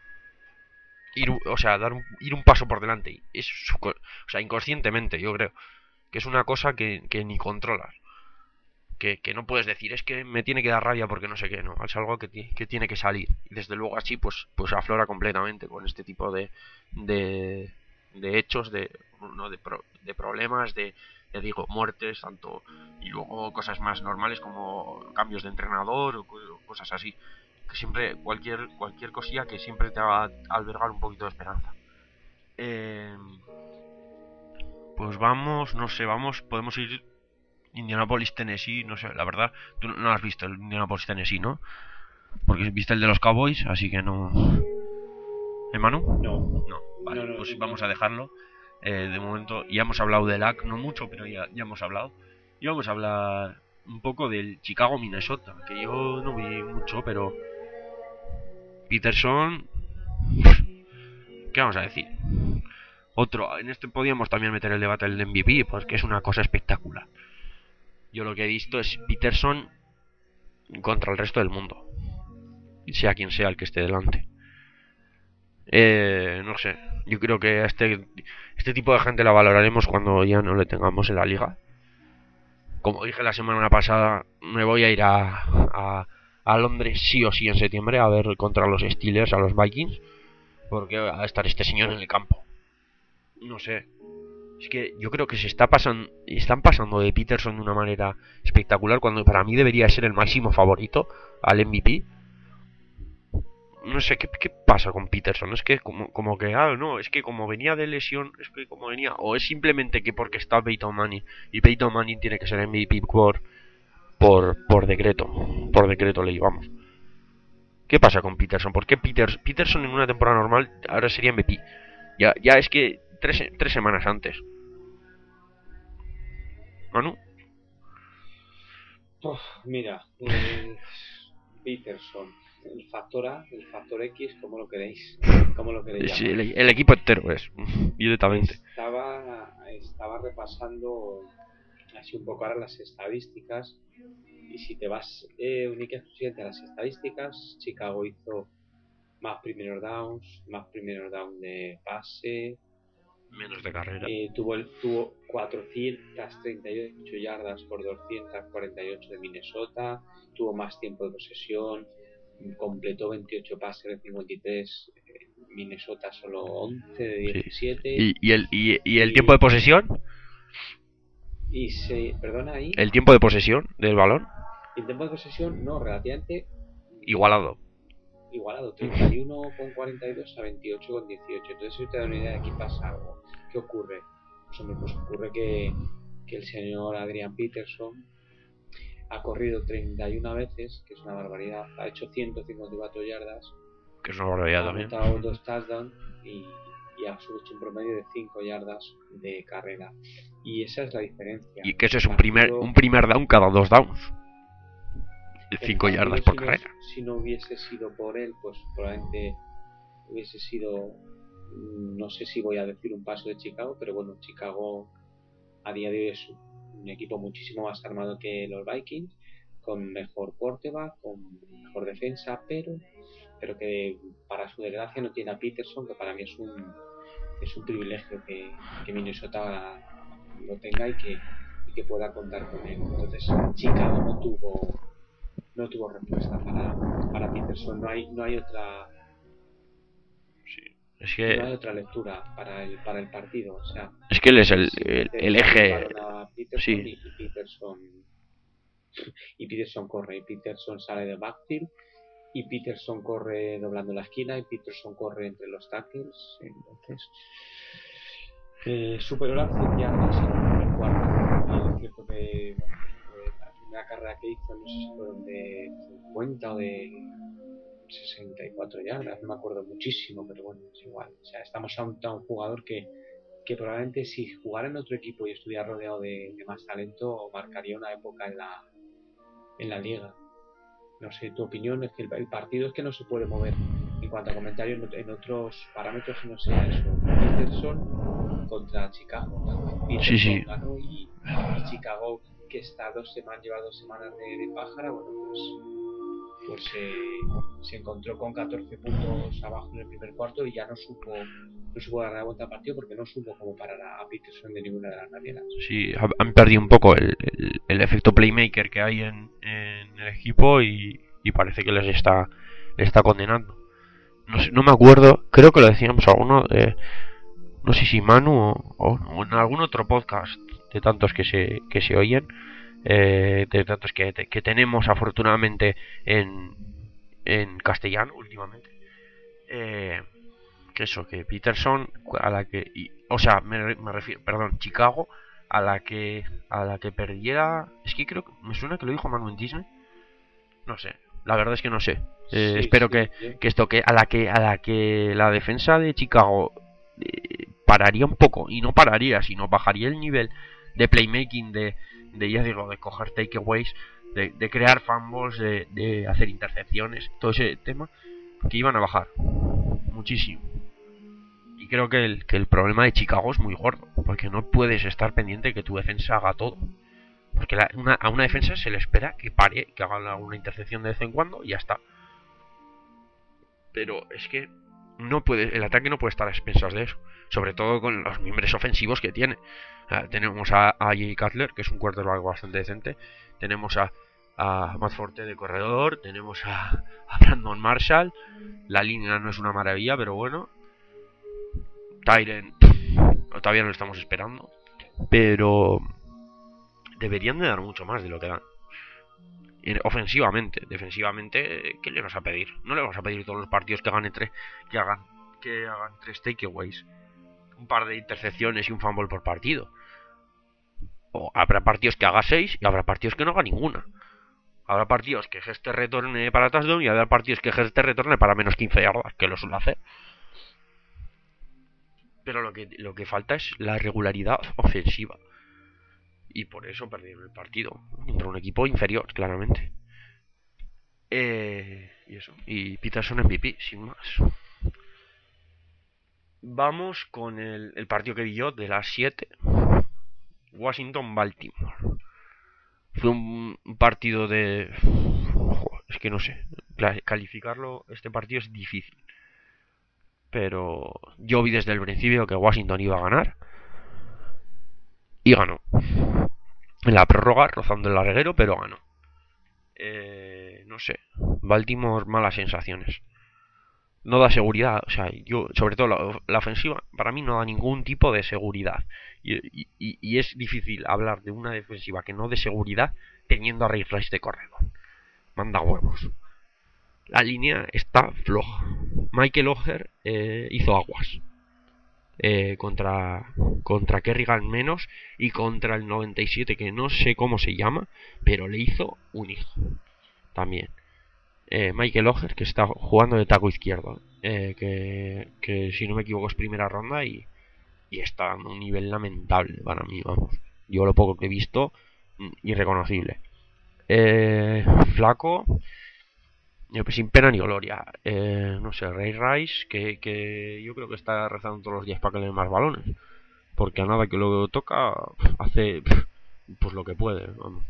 ir, o sea, dar un, ir un paso por delante, es, o sea, inconscientemente, yo creo que es una cosa que, que ni controlas. Que, que, no puedes decir, es que me tiene que dar rabia porque no sé qué, no, es algo que, que tiene que salir. Y desde luego así, pues, pues aflora completamente con este tipo de, de, de hechos, de, no, de, pro, de problemas, de, ya digo, muertes, tanto, y luego cosas más normales como cambios de entrenador o cosas así. Que siempre, cualquier, cualquier cosilla que siempre te haga albergar un poquito de esperanza. Eh, pues vamos, no sé, vamos, podemos ir Indianapolis, Tennessee, no sé, la verdad, tú no has visto el Indianapolis, Tennessee, ¿no? Porque viste el de los Cowboys, así que no. ¿Eh, Manu? No, No, no, vale, no, pues no. vamos a dejarlo. Eh, de momento, ya hemos hablado del A C, no mucho, pero ya, ya hemos hablado. Y vamos a hablar un poco del Chicago, Minnesota, que yo no vi mucho, pero Peterson, ¿qué vamos a decir? Otro, en este podíamos también meter el debate del M V P, porque es una cosa espectacular. Yo lo que he visto es Peterson contra el resto del mundo, sea quien sea el que esté delante. Eh, no sé, yo creo que este, este tipo de gente la valoraremos cuando ya no le tengamos en la liga. Como dije la semana pasada, me voy a ir a, a, a Londres sí o sí en septiembre a ver contra los Steelers, a los Vikings, porque va a estar este señor en el campo. No sé, es que yo creo que se está pasando, están pasando de Peterson de una manera espectacular cuando para mí debería ser el máximo favorito al M V P. No sé ¿qué, qué pasa con Peterson. Es que como, como que, ah, no, es que como venía de lesión, es que como venía, o es simplemente que porque está Peyton Manning y Peyton Manning tiene que ser M V P por, por, por decreto, por decreto ley, vamos. ¿Qué pasa con Peterson? ¿Por qué Peters, Peterson en una temporada normal ahora sería M V P? Ya, ya es que tres, tres semanas antes. Manu, Uf, mira, eh, Peterson, el factor A, el factor X, como lo queréis, como lo queréis es llamar. el, el equipo entero es, directamente. Estaba, estaba repasando así un poco ahora las estadísticas y si te vas eh, única y exclusivamente a las estadísticas, Chicago hizo más primeros downs, más primeros downs de pase, menos de carrera. Eh, tuvo, el, tuvo cuatrocientas treinta y ocho yardas por doscientas cuarenta y ocho de Minnesota, tuvo más tiempo de posesión, completó veintiocho pases de cincuenta y tres, eh, Minnesota solo once de diecisiete. Sí. ¿Y, y, el, y, y el y, tiempo de posesión? Y se, perdona ahí. ¿El tiempo de posesión del balón? El tiempo de posesión, no, relativamente igualado. Igualado, treinta y uno con cuarenta y dos a veintiocho con dieciocho. Entonces, si te da una idea de aquí pasa algo. ¿Qué ocurre? Pues, hombre, pues ocurre que, que el señor Adrian Peterson ha corrido treinta y una veces, que es una barbaridad, ha hecho ciento cincuenta y cuatro yardas, que es una barbaridad ha también, ha anotado dos touchdowns y, y ha hecho un promedio de cinco yardas de carrera. Y esa es la diferencia. Y que eso es un primer, un primer down cada dos downs. cinco yardas por si carrera. No, si no hubiese sido por él, pues probablemente hubiese sido, no sé si voy a decir un paso de Chicago, pero bueno, Chicago a día de hoy es un equipo muchísimo más armado que los Vikings, con mejor quarterback, con mejor defensa, pero pero que para su desgracia no tiene a Peterson, que para mí es un es un privilegio que, que Minnesota lo tenga y que, y que pueda contar con él. Entonces Chicago no tuvo no tuvo respuesta para, para Peterson, no hay no hay otra sí, es que no hay otra lectura para el para el partido, o sea, es que él es el, el, el eje, Peterson sí. y, y Peterson y Peterson corre y Peterson sale de backfield y Peterson corre doblando la esquina y Peterson corre entre los tackles. Entonces eh, superó las cien yardas en el primer cuarto. Es cierto que bueno, la primera carrera que hizo no sé si fueron de cincuenta o de sesenta y cuatro yardas, no me acuerdo muchísimo, pero bueno, es igual. O sea, estamos ante un, un jugador que, que probablemente si jugara en otro equipo y estuviera rodeado de, de más talento marcaría una época en la en la liga. No sé, tu opinión es que el, el partido es que no se puede mover en cuanto a comentarios en, en otros parámetros que no sea eso. Peterson contra Chicago. Peterson sí, sí. ganó y, y Chicago, que está dos semanas, lleva dos semanas de, de pájara, bueno, pues, pues eh, se encontró con catorce puntos abajo en el primer cuarto y ya no supo no supo dar la vuelta al partido porque no supo cómo parar a Peterson de ninguna de las maneras. Sí, han perdido un poco el, el, el efecto playmaker que hay en, en el equipo y, y parece que les está, les está condenando. No sé, no me acuerdo, creo que lo decíamos alguno, eh, no sé si Manu o, o, en algún otro podcast de tantos que se, que se oyen, eh, de tantos que, que tenemos afortunadamente en, en castellano últimamente. Eh, que eso, que Peterson a la que y, o sea me, me refiero, perdón, Chicago a la que a la que perdiera, es que creo que me suena que lo dijo Manu en Disney, no sé, la verdad es que no sé, eh, sí, espero sí, que, sí. que esto que a la que a la que la defensa de Chicago eh, pararía un poco y no pararía, sino bajaría el nivel de playmaking, de, de ya digo, de coger takeaways, de, de crear fumbles, de, de hacer intercepciones, todo ese tema, que iban a bajar muchísimo. Y creo que el, que el problema de Chicago es muy gordo, porque no puedes estar pendiente de que tu defensa haga todo. Porque la, una, a una defensa se le espera que pare, que haga alguna intercepción de vez en cuando y ya está. Pero es que no puede, el ataque no puede estar a expensas de eso, sobre todo con los miembros ofensivos que tiene. O sea, tenemos a, a Jay Cutler, que es un quarterback bastante decente. Tenemos a, a Matt Forte de corredor. Tenemos a, a Brandon Marshall. La línea no es una maravilla, pero bueno. Tyren todavía no lo estamos esperando, pero deberían de dar mucho más de lo que dan ofensivamente. Defensivamente, ¿qué le vas a pedir? No le vas a pedir todos los partidos que hagan tres que hagan que hagan tres takeaways, un par de intercepciones y un fumble por partido. O habrá partidos que haga seis y habrá partidos que no haga ninguna. Habrá partidos que Geste retorne para touchdown y habrá partidos que Geste retorne para menos quince yardas, que lo suele hacer. Pero lo que, lo que falta es la regularidad ofensiva. Y por eso perdieron el partido contra un equipo inferior, claramente. Eh, y eso. Y Peterson M V P, sin más. Vamos con el, el partido que vi yo de las siete. Washington-Baltimore. Fue un, un partido de... Es que no sé, calificarlo, este partido es difícil. Pero yo vi desde el principio que Washington iba a ganar. Y ganó. En la prórroga, rozando el larguero, pero ganó. Eh, no sé. Baltimore, malas sensaciones. No da seguridad. O sea, yo, sobre todo la, la ofensiva, para mí no da ningún tipo de seguridad. Y, y, y es difícil hablar de una defensiva que no dé seguridad teniendo a Ray Rice de corredor. Manda huevos. La línea está floja. Michael Oher eh, hizo aguas. Eh, contra contra Kerrigan menos y contra el noventa y siete que no sé cómo se llama, pero le hizo un hijo también. eh, Michael Oher, que está jugando de taco izquierdo, eh, que, que si no me equivoco es primera ronda y, y está dando un nivel lamentable para mí, vamos. Yo lo poco que he visto, irreconocible. eh, Flaco, pues sin pena ni gloria. Eh, no sé, Ray Rice, que, que yo creo que está rezando todos los días para que le den más balones. Porque a nada que lo toca, hace pues lo que puede. Vamos.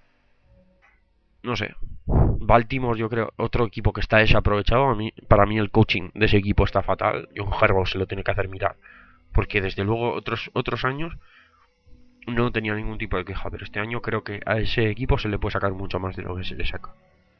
No sé. Baltimore, yo creo, otro equipo que está desaprovechado. A mí, para mí el coaching de ese equipo está fatal. John Harbaugh se lo tiene que hacer mirar. Porque desde luego otros, otros años no tenía ningún tipo de queja. Pero este año creo que a ese equipo se le puede sacar mucho más de lo que se le saca.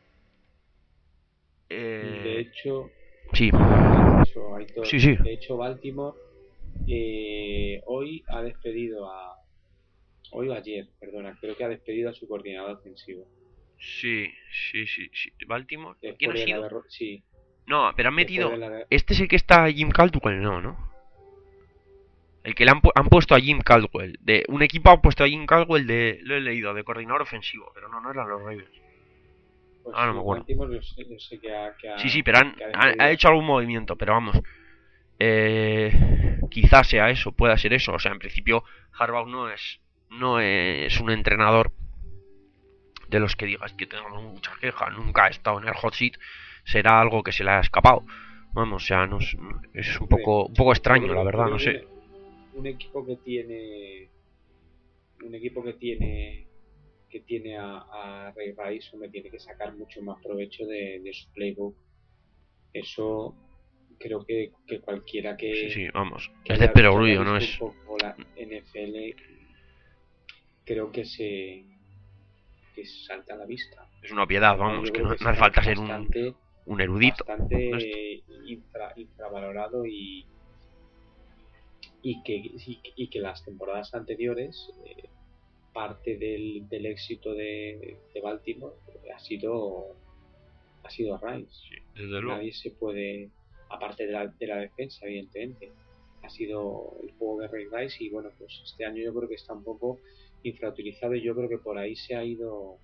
Eh, de hecho, sí. De hecho, Aitor, sí, sí. De hecho Baltimore eh, hoy ha despedido a... Hoy o ayer, perdona, creo que ha despedido a su coordinador ofensivo. Sí, sí, sí, sí. Baltimore. Después ¿Quién ha sido? Derro- sí. No, pero han metido... La... Este es el que está Jim Caldwell, no, ¿no? El que le han, pu han puesto a Jim Caldwell. De, un equipo ha puesto a Jim Caldwell de... Lo he leído, de coordinador ofensivo. Pero no, no eran los Ravens. Pues ah, no me acuerdo. Baltimore, yo sé, yo sé que ha, que ha, sí, sí, pero han, que ha, ha, ha hecho algún movimiento. Pero vamos... Eh, quizás sea eso, pueda ser eso. O sea, en principio Harbaugh no es... No es un entrenador de los que digas que tenga mucha queja. Nunca ha estado en el hot seat. Será algo que se le ha escapado. Vamos, o sea, no es, es un poco un poco extraño, la verdad, no sé. Un equipo que tiene un equipo que tiene que tiene a, a Ray Rice me tiene que sacar mucho más provecho de, de su playbook. Eso creo que, que cualquiera que sí, sí, vamos, que es de perogrullo, no es un poco la N F L, creo que se que salta a la vista. Es una piedad, vamos, que no, no hace falta ser un, un erudito. Bastante no es... infra, infravalorado y y que, y, y que las temporadas anteriores eh, parte del, del éxito de, de Baltimore ha sido ha sido Rice. Sí, desde luego. Nadie se puede, aparte de la, de la defensa, evidentemente, ha sido el juego de Ray Rice y bueno, pues este año yo creo que está un poco infrautilizado y yo creo que por ahí se ha ido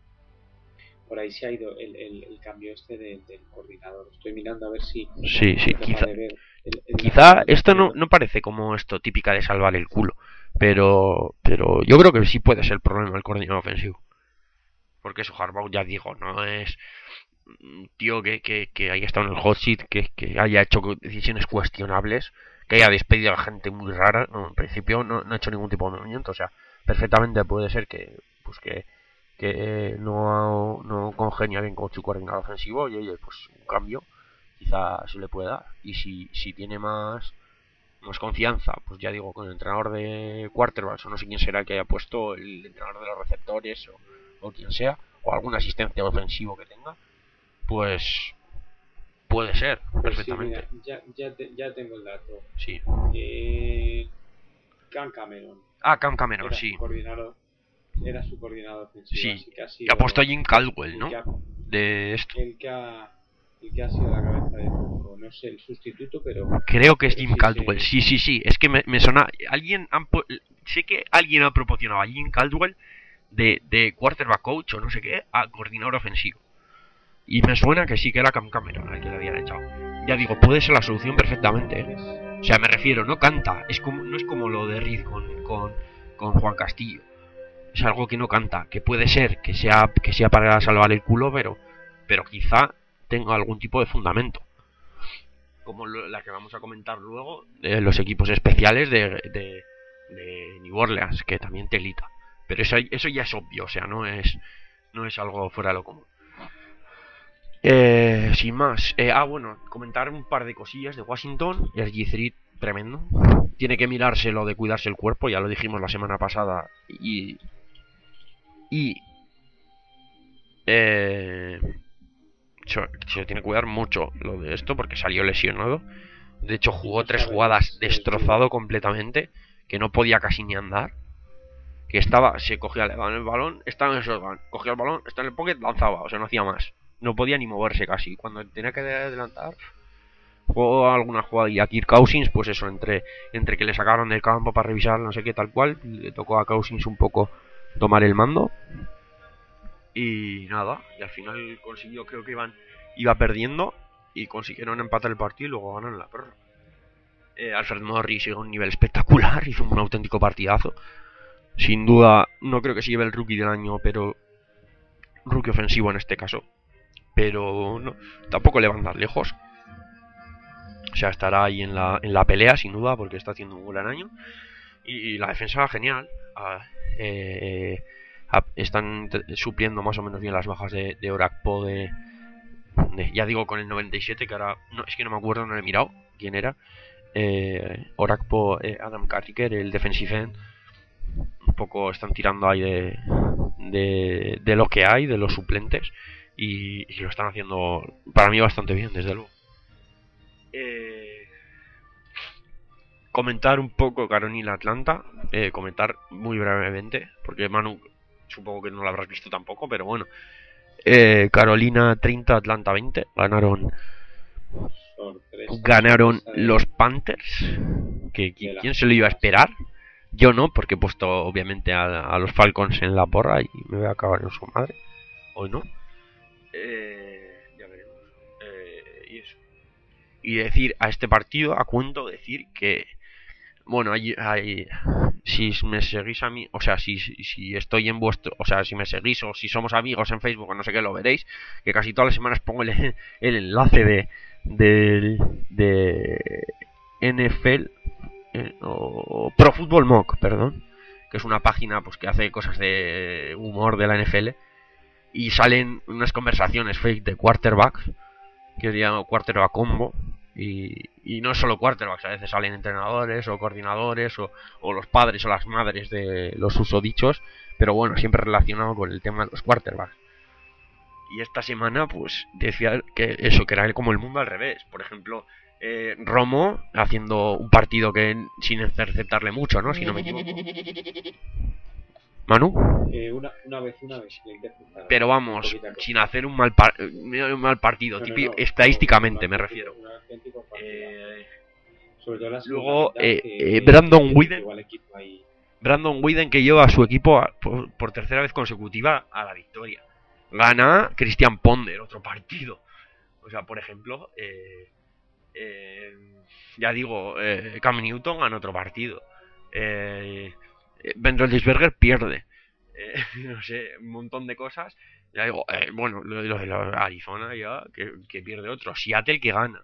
por ahí se ha ido el, el, el cambio este de, del coordinador. Estoy mirando a ver si sí, sí, quizá, el, el quizá esto no, no parece como esto típica de salvar el culo, pero pero yo creo que sí puede ser el problema el coordinador ofensivo, porque eso Harbaugh, ya digo, no es un tío que, que, que haya estado en el hot seat, que, que haya hecho decisiones cuestionables, que haya despedido a gente muy rara. No, en principio no, no ha hecho ningún tipo de movimiento, o sea, perfectamente puede ser que pues que que no, no congenia bien con su coordinador ofensivo y oye, pues un cambio quizá se le pueda dar. Y si, si tiene más más confianza, pues ya digo, con el entrenador de quarterbacks, o no sé quién será el que haya puesto, el entrenador de los receptores o, o quien sea, o algún asistente ofensivo que tenga, pues puede ser perfectamente. Pues sí, mira, ya, ya, te, ya tengo el dato. Sí. Eh, Cam Cameron. Ah, Cam Cameron, era sí. Su coordinador, era su coordinador ofensivo. Sí. Así que ha sido, y ha puesto a Jim Caldwell, ¿no? Ha, de esto. El que, ha, el que ha sido la cabeza de turco. No sé el sustituto, pero... Creo que es Jim sí, Caldwell. Sí, sí, sí. Es que me, me suena... Alguien han sé que alguien ha proporcionado a Jim Caldwell de, de quarterback coach o no sé qué a coordinador ofensivo. Y me suena que sí que era Cam Cameron el que le habían echado. Ya digo, puede ser la solución perfectamente, ¿eh? O sea, me refiero, no canta. Es como, no es como lo de Reed con, con, con Juan Castillo. Es algo que no canta. Que puede ser que sea, que sea para salvar el culo, pero, pero quizá tenga algún tipo de fundamento. Como lo, la que vamos a comentar luego, de los equipos especiales de, de, de New Orleans, que también telita. Pero eso, eso ya es obvio, o sea, no es, no es algo fuera de lo común. Eh, sin más, eh, ah, bueno, comentar un par de cosillas de Washington. El G tres tremendo. Tiene que mirarse lo de cuidarse el cuerpo, ya lo dijimos la semana pasada. Y. Y. Eh, se, se tiene que cuidar mucho lo de esto porque salió lesionado. De hecho, jugó tres jugadas destrozado completamente, que no podía casi ni andar. Que estaba, se cogía el balón, estaba en el shotgun, cogía el balón, estaba en el pocket, lanzaba, o sea, no hacía más. No podía ni moverse casi. Cuando tenía que adelantar, jugó alguna jugada y a Kirk Cousins, pues eso, entre, entre que le sacaron del campo para revisar no sé qué tal cual, le tocó a Cousins un poco tomar el mando. Y nada, y al final consiguió, creo que iban iba perdiendo y consiguieron empatar el partido y luego ganaron la prórroga. Eh, Alfred Morris llegó a un nivel espectacular, hizo un auténtico partidazo. Sin duda, no creo que se lleve el rookie del año, pero rookie ofensivo en este caso. Pero no, tampoco le van a dar lejos. O sea, estará ahí en la, en la pelea, sin duda, porque está haciendo un gran año. Y, y la defensa genial. Ah, eh, ah, están supliendo más o menos bien las bajas de, de Orakpo, de, de, ya digo, con el noventa y siete, que ahora, no, es que no me acuerdo, no lo he mirado quién era. Eh, Orakpo, eh, Adam Carricker, el defensive end. Un poco están tirando ahí de, de, de lo que hay, de los suplentes. Y, y lo están haciendo, para mí, bastante bien, desde luego. Eh, comentar un poco Carolina Atlanta. Eh, comentar muy brevemente, porque Manu supongo que no lo habrás visto tampoco, pero bueno. Eh, Carolina treinta, Atlanta veinte. Ganaron. Sorpresa, ganaron sorpresa los Panthers. Que, ¿Quién se lo iba a esperar? Yo no, porque he puesto obviamente a, a los Falcons en la porra y me voy a acabar en su madre. Hoy no. Eh, ya veremos. Eh, y eso. Y decir a este partido, a cuento, decir que, bueno, hay, hay, si me seguís a mí, o sea, si, si estoy en vuestro, o sea, si me seguís o si somos amigos en Facebook o no sé qué, lo veréis, que casi todas las semanas pongo el, el enlace de, de, de N F L eh, o Pro Football Mock, perdón, que es una página pues que hace cosas de humor de la N F L y salen unas conversaciones fake de quarterbacks que llaman quarterback combo. Y, y no es solo quarterbacks, a veces salen entrenadores o coordinadores o, o los padres o las madres de los usodichos, pero bueno, siempre relacionado con el tema de los quarterbacks. Y esta semana pues decía que eso, que era como el mundo al revés. Por ejemplo, eh, Romo haciendo un partido que sin interceptarle mucho, ¿no? Si no me equivoco. ¿Manu? Eh, una, una vez, una vez pero vamos, sin hacer un mal, par un mal partido, no, no, no, estadísticamente no, me refiero. Eh, luego, eh, eh, Brandon Whedon, Brandon Whedon que lleva a su equipo a, por, por tercera vez consecutiva a la victoria. Gana Christian Ponder, otro partido. O sea, por ejemplo, eh, eh, ya digo, eh, Cam Newton gana otro partido. Eh, Ben Roethlisberger pierde. Eh, no sé, un montón de cosas. Ya digo, eh, bueno, lo, lo de Arizona ya, que, que pierde otro. Seattle que gana.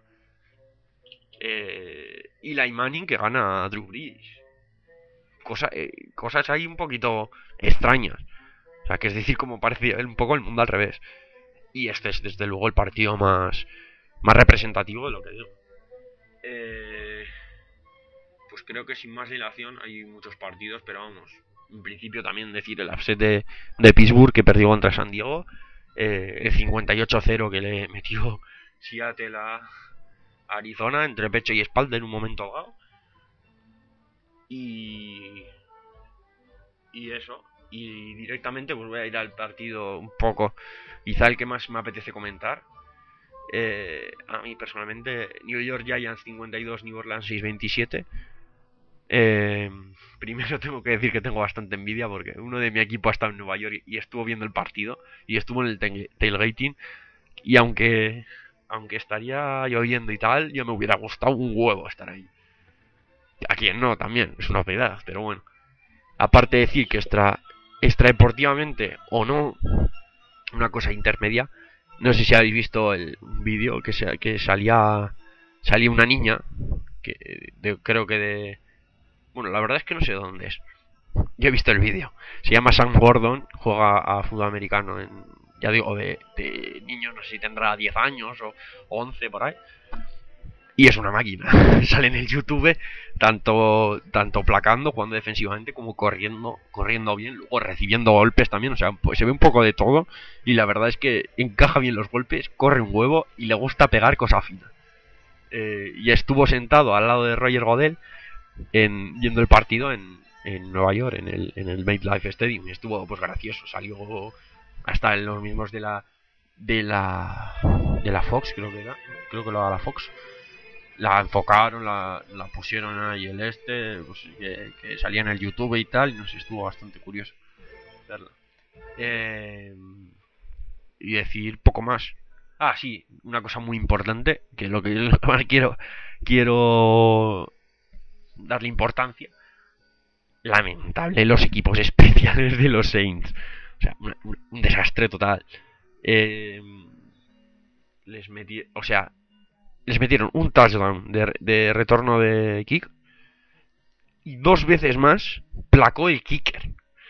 Eh, Eli Manning que gana a Drew Brees. Cosa, eh, cosas ahí un poquito extrañas. O sea, que es decir, como parece un poco el mundo al revés. Y este es desde luego el partido más, más representativo de lo que digo. Eh, pues creo que sin más dilación hay muchos partidos, pero vamos, en principio también decir el upset de, de Pittsburgh que perdió contra San Diego, eh, el cincuenta y ocho cero que le metió Seattle a Arizona entre pecho y espalda en un momento dado. Y y eso, y directamente pues voy a ir al partido un poco, quizá el que más me apetece comentar. Eh, a mí personalmente, New York Giants cincuenta y dos, New Orleans seis veintisiete. Eh, primero tengo que decir que tengo bastante envidia porque uno de mi equipo ha estado en Nueva York y estuvo viendo el partido y estuvo en el tailgating, y aunque aunque estaría lloviendo y tal, yo me hubiera gustado un huevo estar ahí. A quien no, también, es una pedada, pero bueno. Aparte de decir que extra, extra deportivamente o no, una cosa intermedia, no sé si habéis visto el vídeo que, se, que salía salía una niña, que de, creo que de... Bueno, la verdad es que no sé dónde es, Yo he visto el vídeo. Se llama Sam Gordon, juega a fútbol americano en, ya digo, de, de niño, no sé si tendrá diez años o once por ahí. Y es una máquina. Sale en el YouTube tanto tanto placando, jugando defensivamente, como corriendo, corriendo bien, luego recibiendo golpes también. O sea, pues se ve un poco de todo. Y la verdad es que encaja bien los golpes, corre un huevo y le gusta pegar cosa fina. Eh, y estuvo sentado al lado de Roger Godel en, viendo el partido en, en Nueva York, en el, en el MetLife Stadium. Y estuvo pues gracioso. Salió hasta en los mismos de la de la de la Fox, creo que era, creo que lo da la Fox. La enfocaron, la, la pusieron ahí el este, pues, que, que salía en el YouTube y tal, y nos estuvo bastante curioso verla. Eh, y decir poco más. Ah, sí, una cosa muy importante, que es lo que yo quiero, quiero darle importancia. Lamentable los equipos especiales de los Saints. O sea, un, un desastre total. Eh, les metí, o sea, les metieron un touchdown de, de retorno de kick y dos veces más placó el kicker.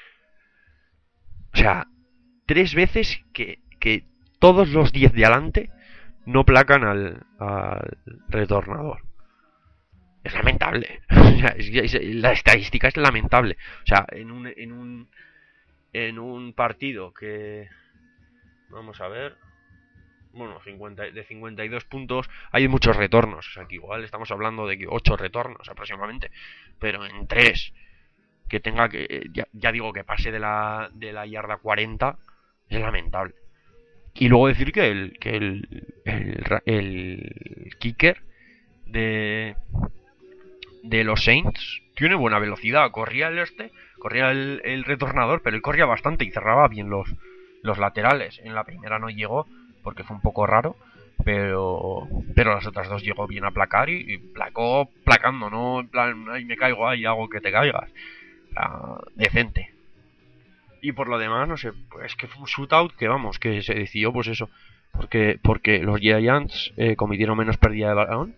O sea, tres veces que, que todos los diez de adelante no placan al, al retornador. Es lamentable. O sea, es, es, la estadística es lamentable. O sea, en un, en un, en un partido que... Vamos a ver... Bueno, cincuenta, de cincuenta y dos puntos hay muchos retornos. O sea, que igual estamos hablando de ocho retornos aproximadamente. Pero en tres que tenga que... Ya, ya digo que pase de la, de la yarda cuarenta es lamentable. Y luego decir que el, que el, el, el kicker de, de los Saints tiene buena velocidad. Corría el este, corría el, el retornador, pero él corría bastante y cerraba bien los, los laterales. En la primera no llegó porque fue un poco raro, pero pero las otras dos llegó bien a placar y, y placó placando, no en plan, ay, me caigo, ahí hago que te caigas. O sea, decente. Y por lo demás, no sé, pues que fue un shootout que vamos, que se decidió pues eso, porque porque los Giants eh, cometieron menos pérdida de balón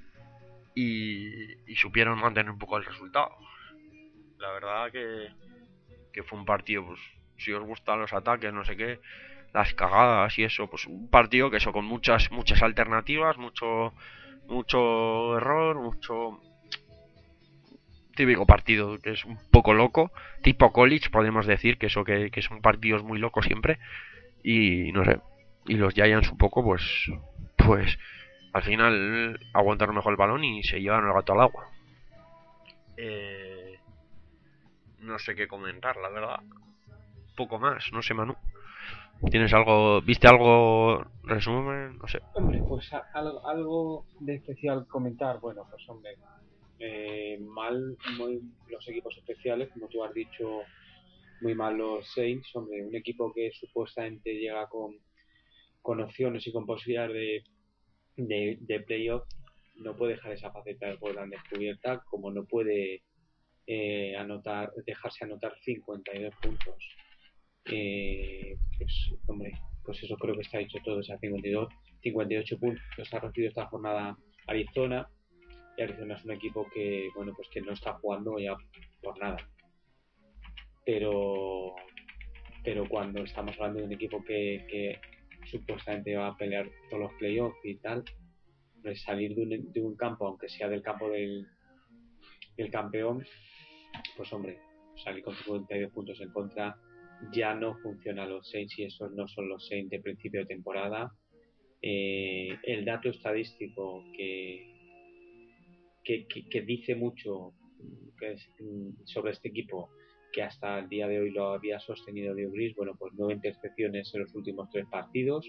y, y supieron mantener un poco el resultado. La verdad que, que fue un partido, pues si os gustan los ataques, no sé qué, las cagadas y eso, pues un partido que eso con muchas muchas alternativas, mucho mucho error, mucho típico partido que es un poco loco, tipo college podemos decir que eso que, que son partidos muy locos siempre y no sé, y los Giants un poco pues pues al final aguantaron mejor el balón y se llevaron el gato al agua. Eh, no sé qué comentar, la verdad. Poco más, no sé, Manu. ¿Tienes algo, viste algo, resumen? No sé. Hombre, pues a- algo, algo de especial comentar. Bueno, pues hombre, eh, mal muy, los equipos especiales, como tú has dicho, muy mal los Saints. Hombre, un equipo que supuestamente llega con, con opciones y con posibilidades de, de, de playoff, no puede dejar esa faceta del juego tan descubierta, como no puede eh, anotar, dejarse anotar cincuenta y dos puntos. Eh, pues, hombre, pues eso creo que está hecho todo. O sea, cincuenta y dos, cincuenta y ocho puntos ha recibido esta jornada Arizona. Y Arizona es un equipo que, bueno, pues que no está jugando ya por nada. Pero, pero cuando estamos hablando de un equipo que, que supuestamente va a pelear todos los playoffs y tal, pues salir de un, de un campo, aunque sea del campo del, del campeón, pues hombre, salir con cincuenta y dos puntos en contra ya no funciona los Saints y esos no son los Saints de principio de temporada. Eh, el dato estadístico que, que, que, que dice mucho que es, sobre este equipo, que hasta el día de hoy lo había sostenido Drew Brees, bueno, pues nueve intercepciones en los últimos tres partidos.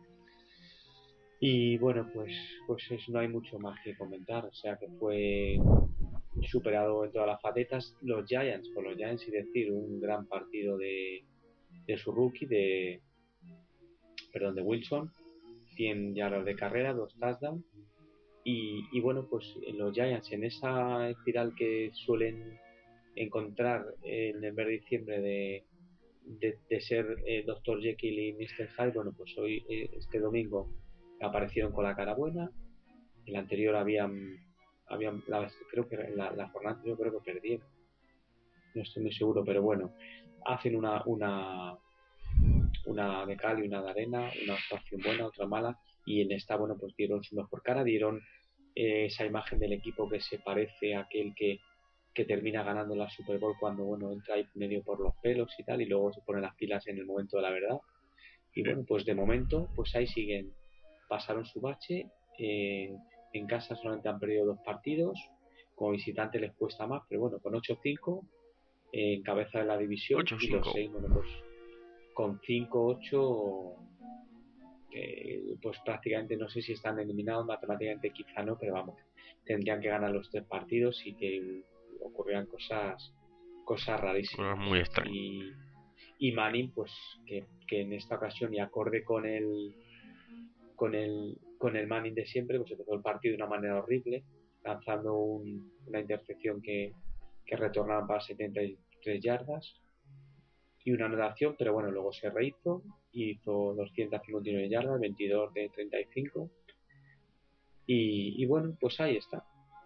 Y bueno, pues, pues eso, no hay mucho más que comentar. O sea que fue superado en todas las facetas. Los Giants, por los Giants y decir, un gran partido de, de su rookie, de perdón, de Wilson, cien yardas de carrera, dos touchdowns. Y, y bueno, pues los Giants en esa espiral que suelen encontrar en el mes de diciembre de, de, de ser eh, doctor Jekyll y mister Hyde, bueno, pues hoy, eh, este domingo, aparecieron con la cara buena. El anterior habían, habían la, creo que la, la jornada anterior creo que perdieron. no estoy muy seguro, pero bueno, hacen una, una, una de cal y una de arena, una actuación buena, otra mala, y en esta, bueno, pues dieron su mejor cara, dieron eh, esa imagen del equipo que se parece a aquel que, que termina ganando la Super Bowl cuando, bueno, entra ahí medio por los pelos y tal, y luego se pone las pilas en el momento de la verdad. Y Sí. bueno, pues de momento, pues ahí siguen. Pasaron su bache, eh, en casa solamente han perdido dos partidos, como visitante les cuesta más, pero bueno, con ocho cinco eh, en cabeza de la división, ocho y los cinco. seis, bueno, pues con cinco ocho eh, pues prácticamente no sé si están eliminados matemáticamente, quizá no, pero vamos, tendrían que ganar los tres partidos y que ocurrieran cosas cosas Bueno, rarísimas. muy extraño. Y, y Manning, pues que, que en esta ocasión, y acorde con el con el con el Manning de siempre, pues empezó el partido de una manera horrible, lanzando un, una intercepción que, que retornaban para setenta y tres yardas y una anotación, pero bueno, luego se rehizo y hizo doscientas cincuenta y nueve yardas, veintidós de treinta y cinco. Y, y bueno, pues ahí está.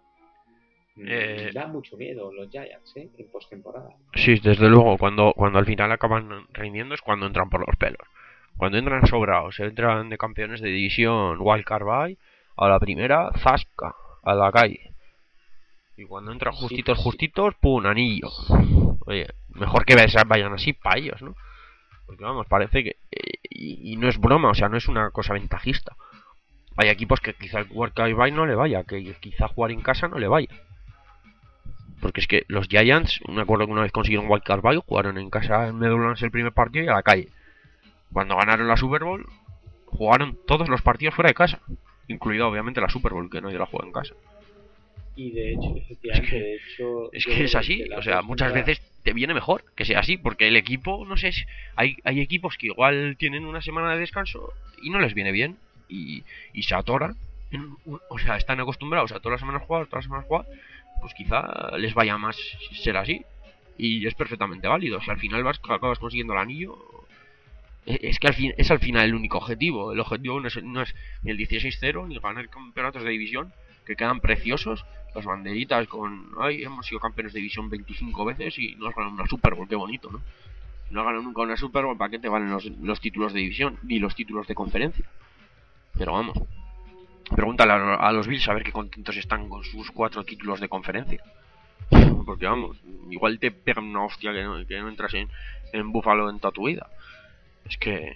Eh, Mm, da mucho miedo los Giants, ¿eh? En postemporada. sí, desde luego, cuando, cuando al final acaban rindiendo es cuando entran por los pelos. Cuando entran sobrados, entran de campeones de división Wildcard Bye, a la primera, zasca, a la calle. Y cuando entran Sí, justitos, sí, justitos, pum, anillo. Oye, mejor que vayan así para ellos, ¿no? Porque vamos, parece que... eh, y, y no es broma, o sea, no es una cosa ventajista. Hay equipos que quizá el Wildcard Bye no le vaya, que quizá jugar en casa no le vaya. Porque es que los Giants, me acuerdo que una vez consiguieron Wildcard Bye, jugaron en casa en Meadowlands el primer partido y a la calle. Cuando ganaron la Super Bowl, jugaron todos los partidos fuera de casa. Incluido obviamente la Super Bowl, que nadie la juega en casa. y de hecho, Es efectivamente, que, de hecho, es yo que creo es que de así. O las sea, dos muchas temporadas, veces te viene mejor que sea así. Porque el equipo, no sé, hay, hay equipos que igual tienen una semana de descanso y no les viene bien. Y, y se atoran. En, o sea, están acostumbrados a todas las semanas jugar, todas las semanas jugar. Pues quizá les vaya más ser así. Y es perfectamente válido. O sea, al final vas, acabas consiguiendo el anillo. Es que al fin, es al final el único objetivo. El objetivo no es, no es ni el dieciséis cero ni ganar campeonatos de división, que quedan preciosos. Las banderitas con... Ay, hemos sido campeones de división veinticinco veces y no has ganado una Super Bowl, qué bonito, ¿no? Si no has ganado nunca una Super Bowl, ¿para qué te valen los, los títulos de división? Ni los títulos de conferencia. Pero vamos, pregúntale a, a los Bills a ver qué contentos están con sus cuatro títulos de conferencia. Porque sí, vamos, igual te pegan una hostia que no, que no entras en, en Buffalo en toda tu vida. Es que...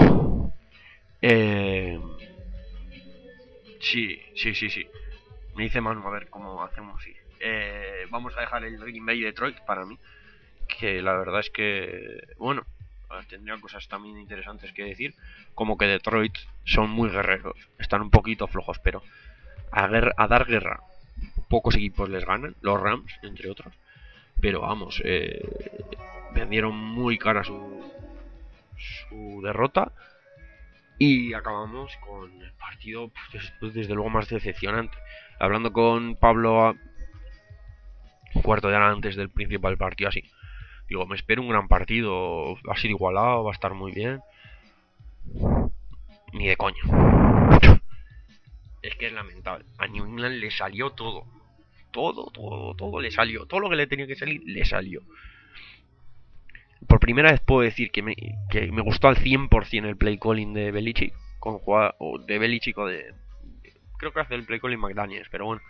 Eh, sí, sí, sí, sí. Me dice Manu, a ver cómo hacemos. Sí. Eh, vamos a dejar el Green Bay Detroit para mí. Que la verdad es que, bueno, tendría cosas también interesantes que decir. Como que Detroit son muy guerreros. Están un poquito flojos, pero a, guerra, a dar guerra pocos equipos les ganan. Los Rams, entre otros. Pero vamos, eh, vendieron muy cara su, su derrota. Y acabamos con el partido, pues, desde luego, más decepcionante. Hablando con Pablo a un cuarto de hora antes del principal partido, así. Digo, me espero un gran partido, va a ser igualado, va a estar muy bien. Ni de coña. Es que es lamentable. A New England le salió todo. Todo, todo, todo le salió. Todo lo que le tenía que salir, le salió. Por primera vez puedo decir que me, que me gustó al cien por ciento el play calling de Belichick. Con jugada, o de Belichick o de... Creo que hace el play calling McDaniels, pero bueno.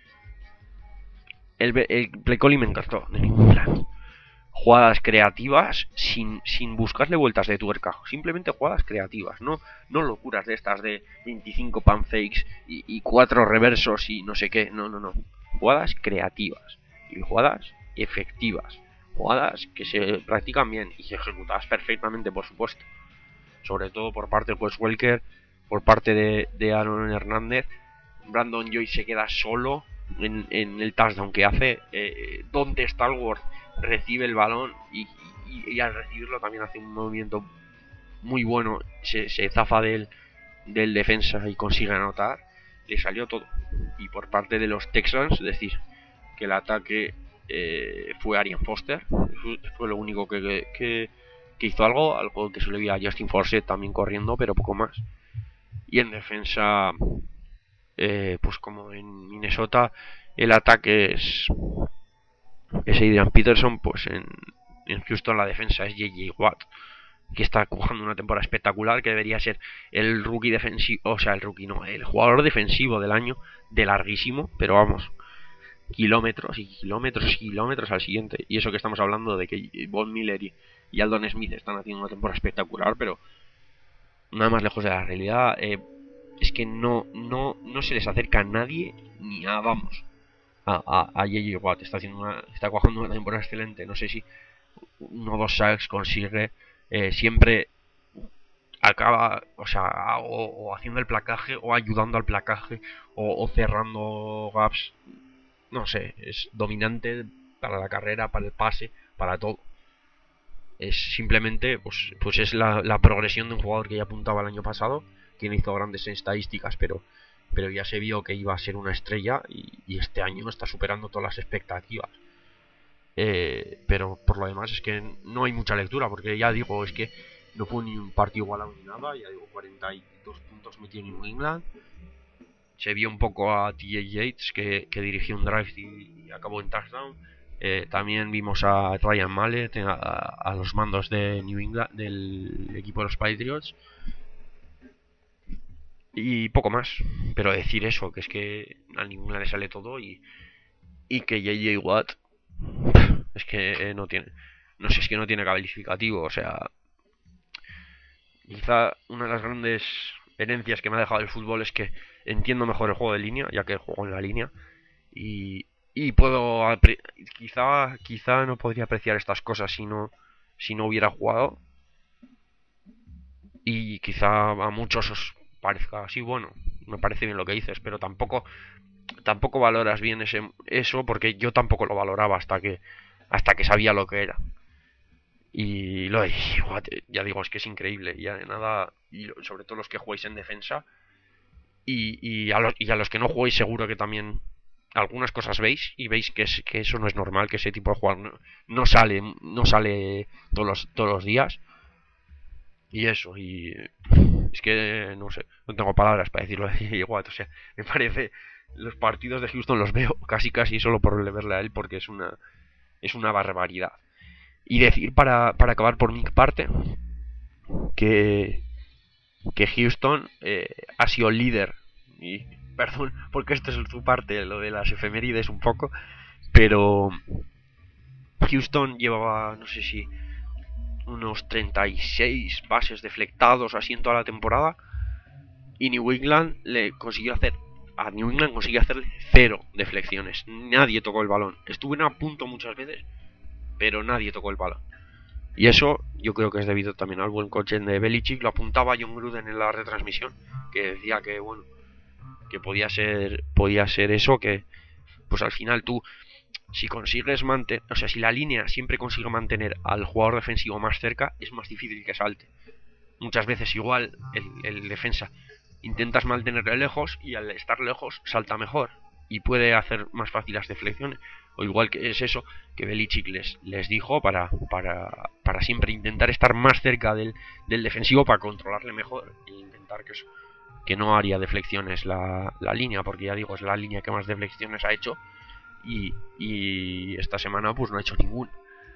El, el play calling me encantó, de ningún lado. Jugadas creativas sin, sin buscarle vueltas de tuerca. Simplemente jugadas creativas, no, no locuras de estas de veinticinco pancakes y, y cuatro reversos y no sé qué. No, no, no. Jugadas creativas y jugadas efectivas. Jugadas que se practican bien y ejecutadas perfectamente, por supuesto. Sobre todo por parte de Wes Welker, por parte de, de Aaron Hernández. Brandon Joy se queda solo en, en el touchdown que hace. Eh, donde Stalwart recibe el balón y, y, y al recibirlo también hace un movimiento muy bueno. Se, se zafa del, del defensa y consigue anotar. Le salió todo. Y por parte de los Texans, es decir, que el ataque eh, fue Arian Foster. Fue lo único que, que, que hizo algo. Algo que se le veía a Justin Forsett también corriendo, pero poco más. Y en defensa, eh, pues como en Minnesota, el ataque es ese Adrian Peterson, pues en, en Houston la defensa es J J Watt, que está jugando una temporada espectacular, que debería ser el rookie defensivo, o sea, el rookie no, el jugador defensivo del año, de larguísimo, pero vamos, kilómetros y kilómetros y kilómetros al siguiente. Y eso que estamos hablando de que Von Miller y, y Aldon Smith están haciendo una temporada espectacular, pero nada más lejos de la realidad. Eh, es que no, no, no se les acerca a nadie ni a, vamos, a, a, a J J Watt. Está haciendo una, está cuajando una temporada excelente. No sé si uno o dos sacks consigue. Eh, siempre acaba, o sea, o, o haciendo el placaje, o ayudando al placaje, o, o cerrando gaps. No sé, es dominante para la carrera, para el pase, para todo. Es simplemente, pues, pues es la, la progresión de un jugador que ya apuntaba el año pasado, que no hizo grandes estadísticas, pero, pero ya se vio que iba a ser una estrella y, y este año está superando todas las expectativas. Eh, pero por lo demás es que no hay mucha lectura, porque ya digo, es que no fue ni un partido igualado ni nada, ya digo, cuarenta y dos puntos metió en New England. Se vio un poco a T J Yates, que, que dirigió un drive y, y acabó en touchdown. Eh, también vimos a Ryan Mallet a, a, los mandos de New England, del equipo de los Patriots. Y poco más. Pero decir eso, que es que a ninguna le sale todo y, y que J J Watt es que no tiene. No sé, es que no tiene calificativo. O sea, quizá una de las grandes herencias que me ha dejado el fútbol es que entiendo mejor el juego de línea, ya que juego en la línea. Y, y puedo quizá quizá no podría apreciar estas cosas si no si no hubiera jugado, y quizá a muchos os parezca así. Bueno, me parece bien lo que dices, pero tampoco tampoco valoras bien ese, eso, porque yo tampoco lo valoraba hasta que hasta que sabía lo que era. Y lo de ya digo, es que es increíble. Ya de nada, y sobre todo los que jugáis en defensa, y, y, a los, y a los que no jugáis seguro que también algunas cosas veis y veis que, es, que eso no es normal, que ese tipo de jugador no, no sale no sale todos los, todos los días. Y eso, y es que no sé, no tengo palabras para decirlo igual. O sea, me parece, los partidos de Houston los veo casi casi solo por verle a él, porque es una es una barbaridad. Y decir, para, para acabar por mi parte, que que Houston eh, ha sido líder. Y perdón, porque esto es su parte, lo de las efemérides un poco, pero Houston llevaba, no sé si unos treinta y seis pases deflectados así en toda la temporada, y New England le consiguió hacer a New England consiguió hacerle cero deflecciones. Nadie tocó el balón. Estuvieron a punto muchas veces, pero nadie tocó el balón. Y eso yo creo que es debido también al buen coaching de Belichick. Lo apuntaba John Gruden en la retransmisión, que decía que bueno, que podía ser podía ser eso, que pues al final tú, si consigues mantener, o sea, si la línea siempre consigue mantener al jugador defensivo más cerca, es más difícil que salte. Muchas veces igual el, el defensa intentas mantenerle lejos, y al estar lejos salta mejor y puede hacer más fácil las deflecciones. O igual que es eso que Belichick les, les dijo, para, para, para siempre intentar estar más cerca del, del defensivo para controlarle mejor e intentar que eso, que no haría deflecciones la, la línea, porque ya digo, es la línea que más deflecciones ha hecho, y, y esta semana pues no ha hecho ninguna.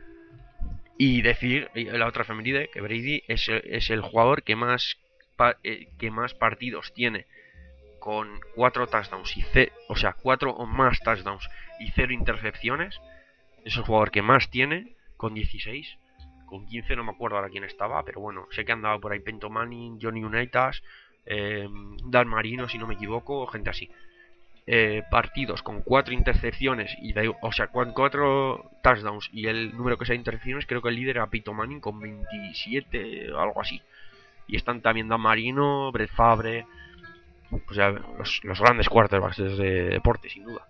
Y decir, la otra efeméride, que Brady es, es el jugador que más eh, que más partidos tiene con cuatro touchdowns y ce o sea, cuatro o más touchdowns y cero intercepciones. Es el jugador que más tiene, con dieciséis. Con quince no me acuerdo ahora quién estaba, pero bueno, sé que andaba por ahí Peyton Manning, Johnny Unitas, eh, Dan Marino, si no me equivoco, gente así. Eh, partidos con cuatro intercepciones, y de, o sea, con cuatro touchdowns y el número que sea de intercepciones, creo que el líder era Peyton Manning con veintisiete o algo así. Y están también Dan Marino, Brett Favre, o sea, los, los grandes quarterbacks de deporte, sin duda.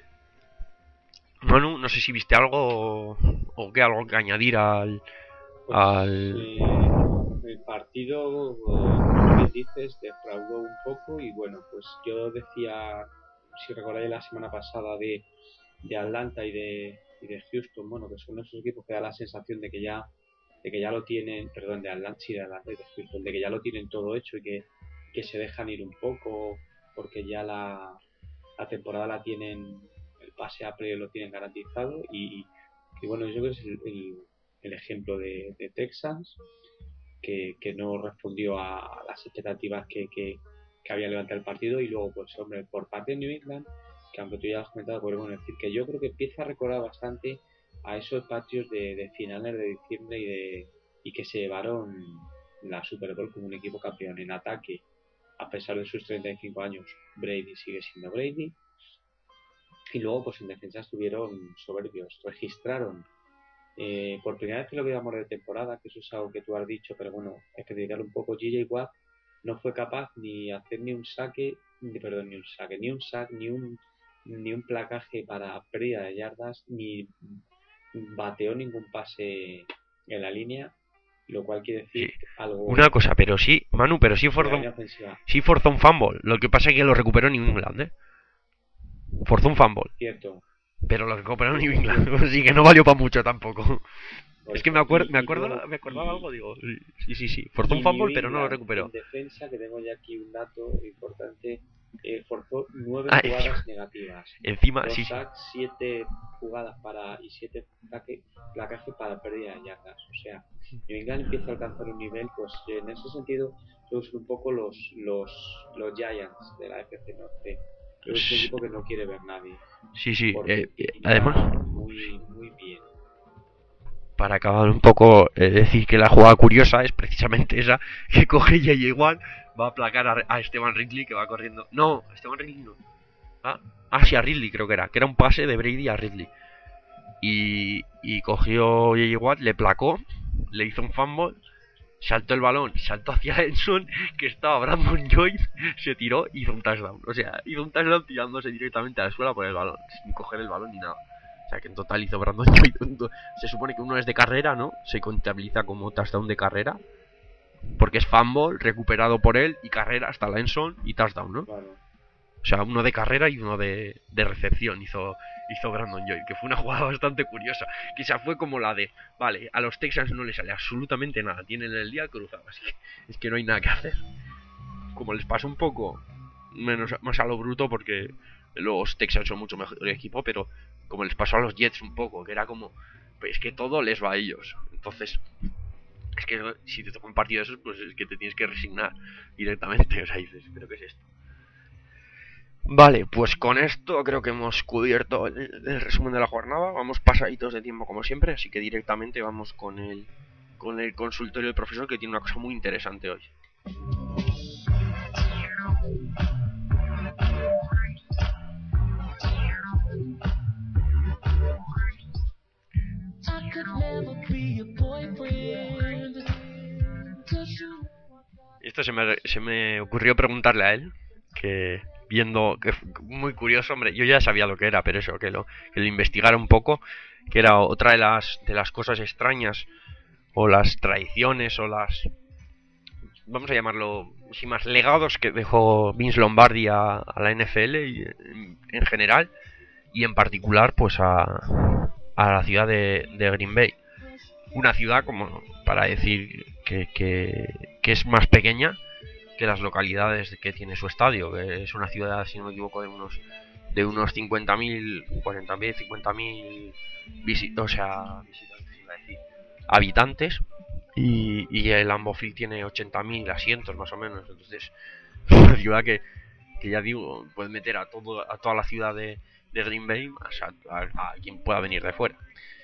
Manu, no sé si viste algo o, o qué, algo que añadir al... Pues al... eh, el partido, como bien dices, defraudó un poco y bueno, pues yo decía, si recordáis la semana pasada de, de Atlanta y de, y de Houston, bueno, que son esos equipos que da la sensación de que ya de que ya lo tienen, perdón, de Atlanta, sí, de Atlanta y de Houston, de que ya lo tienen todo hecho y que, que se dejan ir un poco porque ya la, la temporada la tienen, el pase a play lo tienen garantizado, y, y bueno, yo creo que es el, el, el ejemplo de, de Texas, que, que no respondió a las expectativas que, que, que había levantado el partido. Y luego, pues hombre, por parte de New England, que aunque tú ya has comentado, podemos decir que yo creo que empieza a recordar bastante a esos partidos de, de finales de diciembre y de y que se llevaron la Super Bowl como un equipo campeón. En ataque, a pesar de sus treinta y cinco años, Brady sigue siendo Brady. Y luego, pues en defensa estuvieron soberbios. Registraron eh, por primera vez que lo veíamos de temporada, que eso es algo que tú has dicho, pero bueno, hay que dedicarle un poco. J J Watt no fue capaz ni hacer ni un saque, ni, perdón, ni un saque, ni un sack, ni un ni un placaje para pérdida de yardas, ni bateó ningún pase en la línea, lo cual quiere Sí. decir algo Una cosa, pero sí, Manu, pero sí de la forzó, línea ofensiva. sí forzó un fumble. Lo que pasa es que lo recuperó New England, ¿eh? Forzó un fumble. Cierto, Pero lo recuperó New cierto, England. cierto. Así que no valió para mucho tampoco. Es que me, Correcto. acuer me, Y, y acuerdo, luego, me acordaba y, algo, digo. Sí, sí, sí. Forzó un Y New fumble, pero no lo England recuperó. en defensa, que tengo ya aquí un dato importante, eh, forzó nueve Ah, jugadas negativas, encima, dos sí, sí. sacks, siete jugadas para y siete placajes para pérdida de yardas. O sea, New England empieza a alcanzar un nivel, pues en ese sentido, creo que son un poco los los los Giants de la F C Norte. Creo que es un equipo que no quiere ver nadie, Sí, sí. Eh, porque eh, además, pinta muy muy bien. para acabar un poco, eh, decir que la jugada curiosa es precisamente esa, que coge J J Watt, va a aplacar a, a Esteban Ridley, que va corriendo. No, Esteban Ridley no. Ah, ah, sí, a Ridley creo que era, que era un pase de Brady a Ridley. Y, y cogió J J Watt, le placó, le hizo un fumble, saltó el balón, saltó hacia Enson, que estaba Brandon Joyce, se tiró y hizo un touchdown. O sea, hizo un touchdown tirándose directamente a la suela por el balón, sin coger el balón ni nada. O sea, que en total hizo Brandon Joyce. Se supone que uno es de carrera, ¿no? Se contabiliza como touchdown de carrera, porque es fumble, recuperado por él, y carrera hasta la Enson y touchdown, ¿no? Claro. O sea, uno de carrera y uno de, de recepción hizo, hizo Brandon Joy, que fue una jugada bastante curiosa. Quizá fue como la de, vale, a los Texans no les sale absolutamente nada, tienen el día cruzado, así que es que no hay nada que hacer. Como les pasó un poco menos más a lo bruto, porque los Texans son mucho mejor equipo, pero como les pasó a los Jets un poco, que era como, pues es que todo les va a ellos. Entonces, es que si te toca un partido de esos, pues es que te tienes que resignar directamente. O sea, dices, ¿pero qué es esto? Vale, pues con esto creo que hemos cubierto el, el resumen de la jornada. Vamos pasaditos de tiempo como siempre, así que directamente vamos con el, con el consultorio del profesor, que tiene una cosa muy interesante hoy. Esto se me, se me ocurrió preguntarle a él, que viendo, que muy curioso, hombre, yo ya sabía lo que era, pero eso, que lo, que lo investigara un poco, que era otra de las, de las cosas extrañas, o las tradiciones, o las, vamos a llamarlo, sin más, legados que dejó Vince Lombardi a, a la N F L y, en, en general, y en particular pues a, a la ciudad de, de Green Bay. Una ciudad, como para decir que, que, que es más pequeña que las localidades que tiene su estadio, que es una ciudad, si no me equivoco, de unos de unos cincuenta mil, cuarenta mil, cincuenta mil visit o sea, visitantes, iba a decir, habitantes, y, y el Lambeau Field tiene ochenta mil asientos más o menos. Entonces es una ciudad que, que ya digo, puede meter a todo a toda la ciudad de, de Green Bay, a, a, a quien pueda venir de fuera.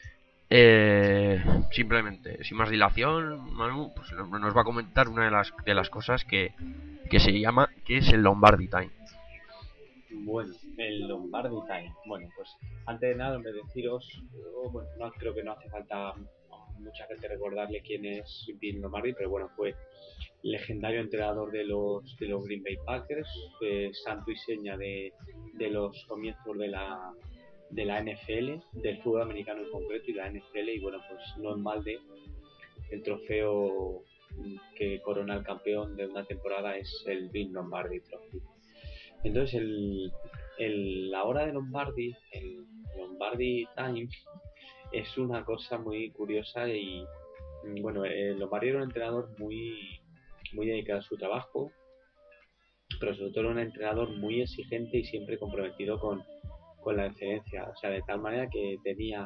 Eh, simplemente, sin más dilación, Manu pues nos va a comentar una de las de las cosas que, que se llama, que es el Lombardi Time. Bueno, el Lombardi Time. Bueno, pues antes de nada, hombre, deciros, yo, bueno, no creo que no hace falta a mucha gente recordarle quién es Bill Lombardi, pero bueno, fue legendario entrenador de los de los Green Bay Packers, eh, santo y seña de, de los comienzos de la de la N F L, del fútbol americano en concreto y la N F L, y bueno, pues no en balde el trofeo que corona al campeón de una temporada es el Bill Lombardi Trophy. Entonces el, el la hora de Lombardi, el Lombardi Time, es una cosa muy curiosa. Y bueno, el Lombardi era un entrenador muy muy dedicado a su trabajo, pero sobre todo era un entrenador muy exigente y siempre comprometido con, con la excelencia. O sea, de tal manera que tenía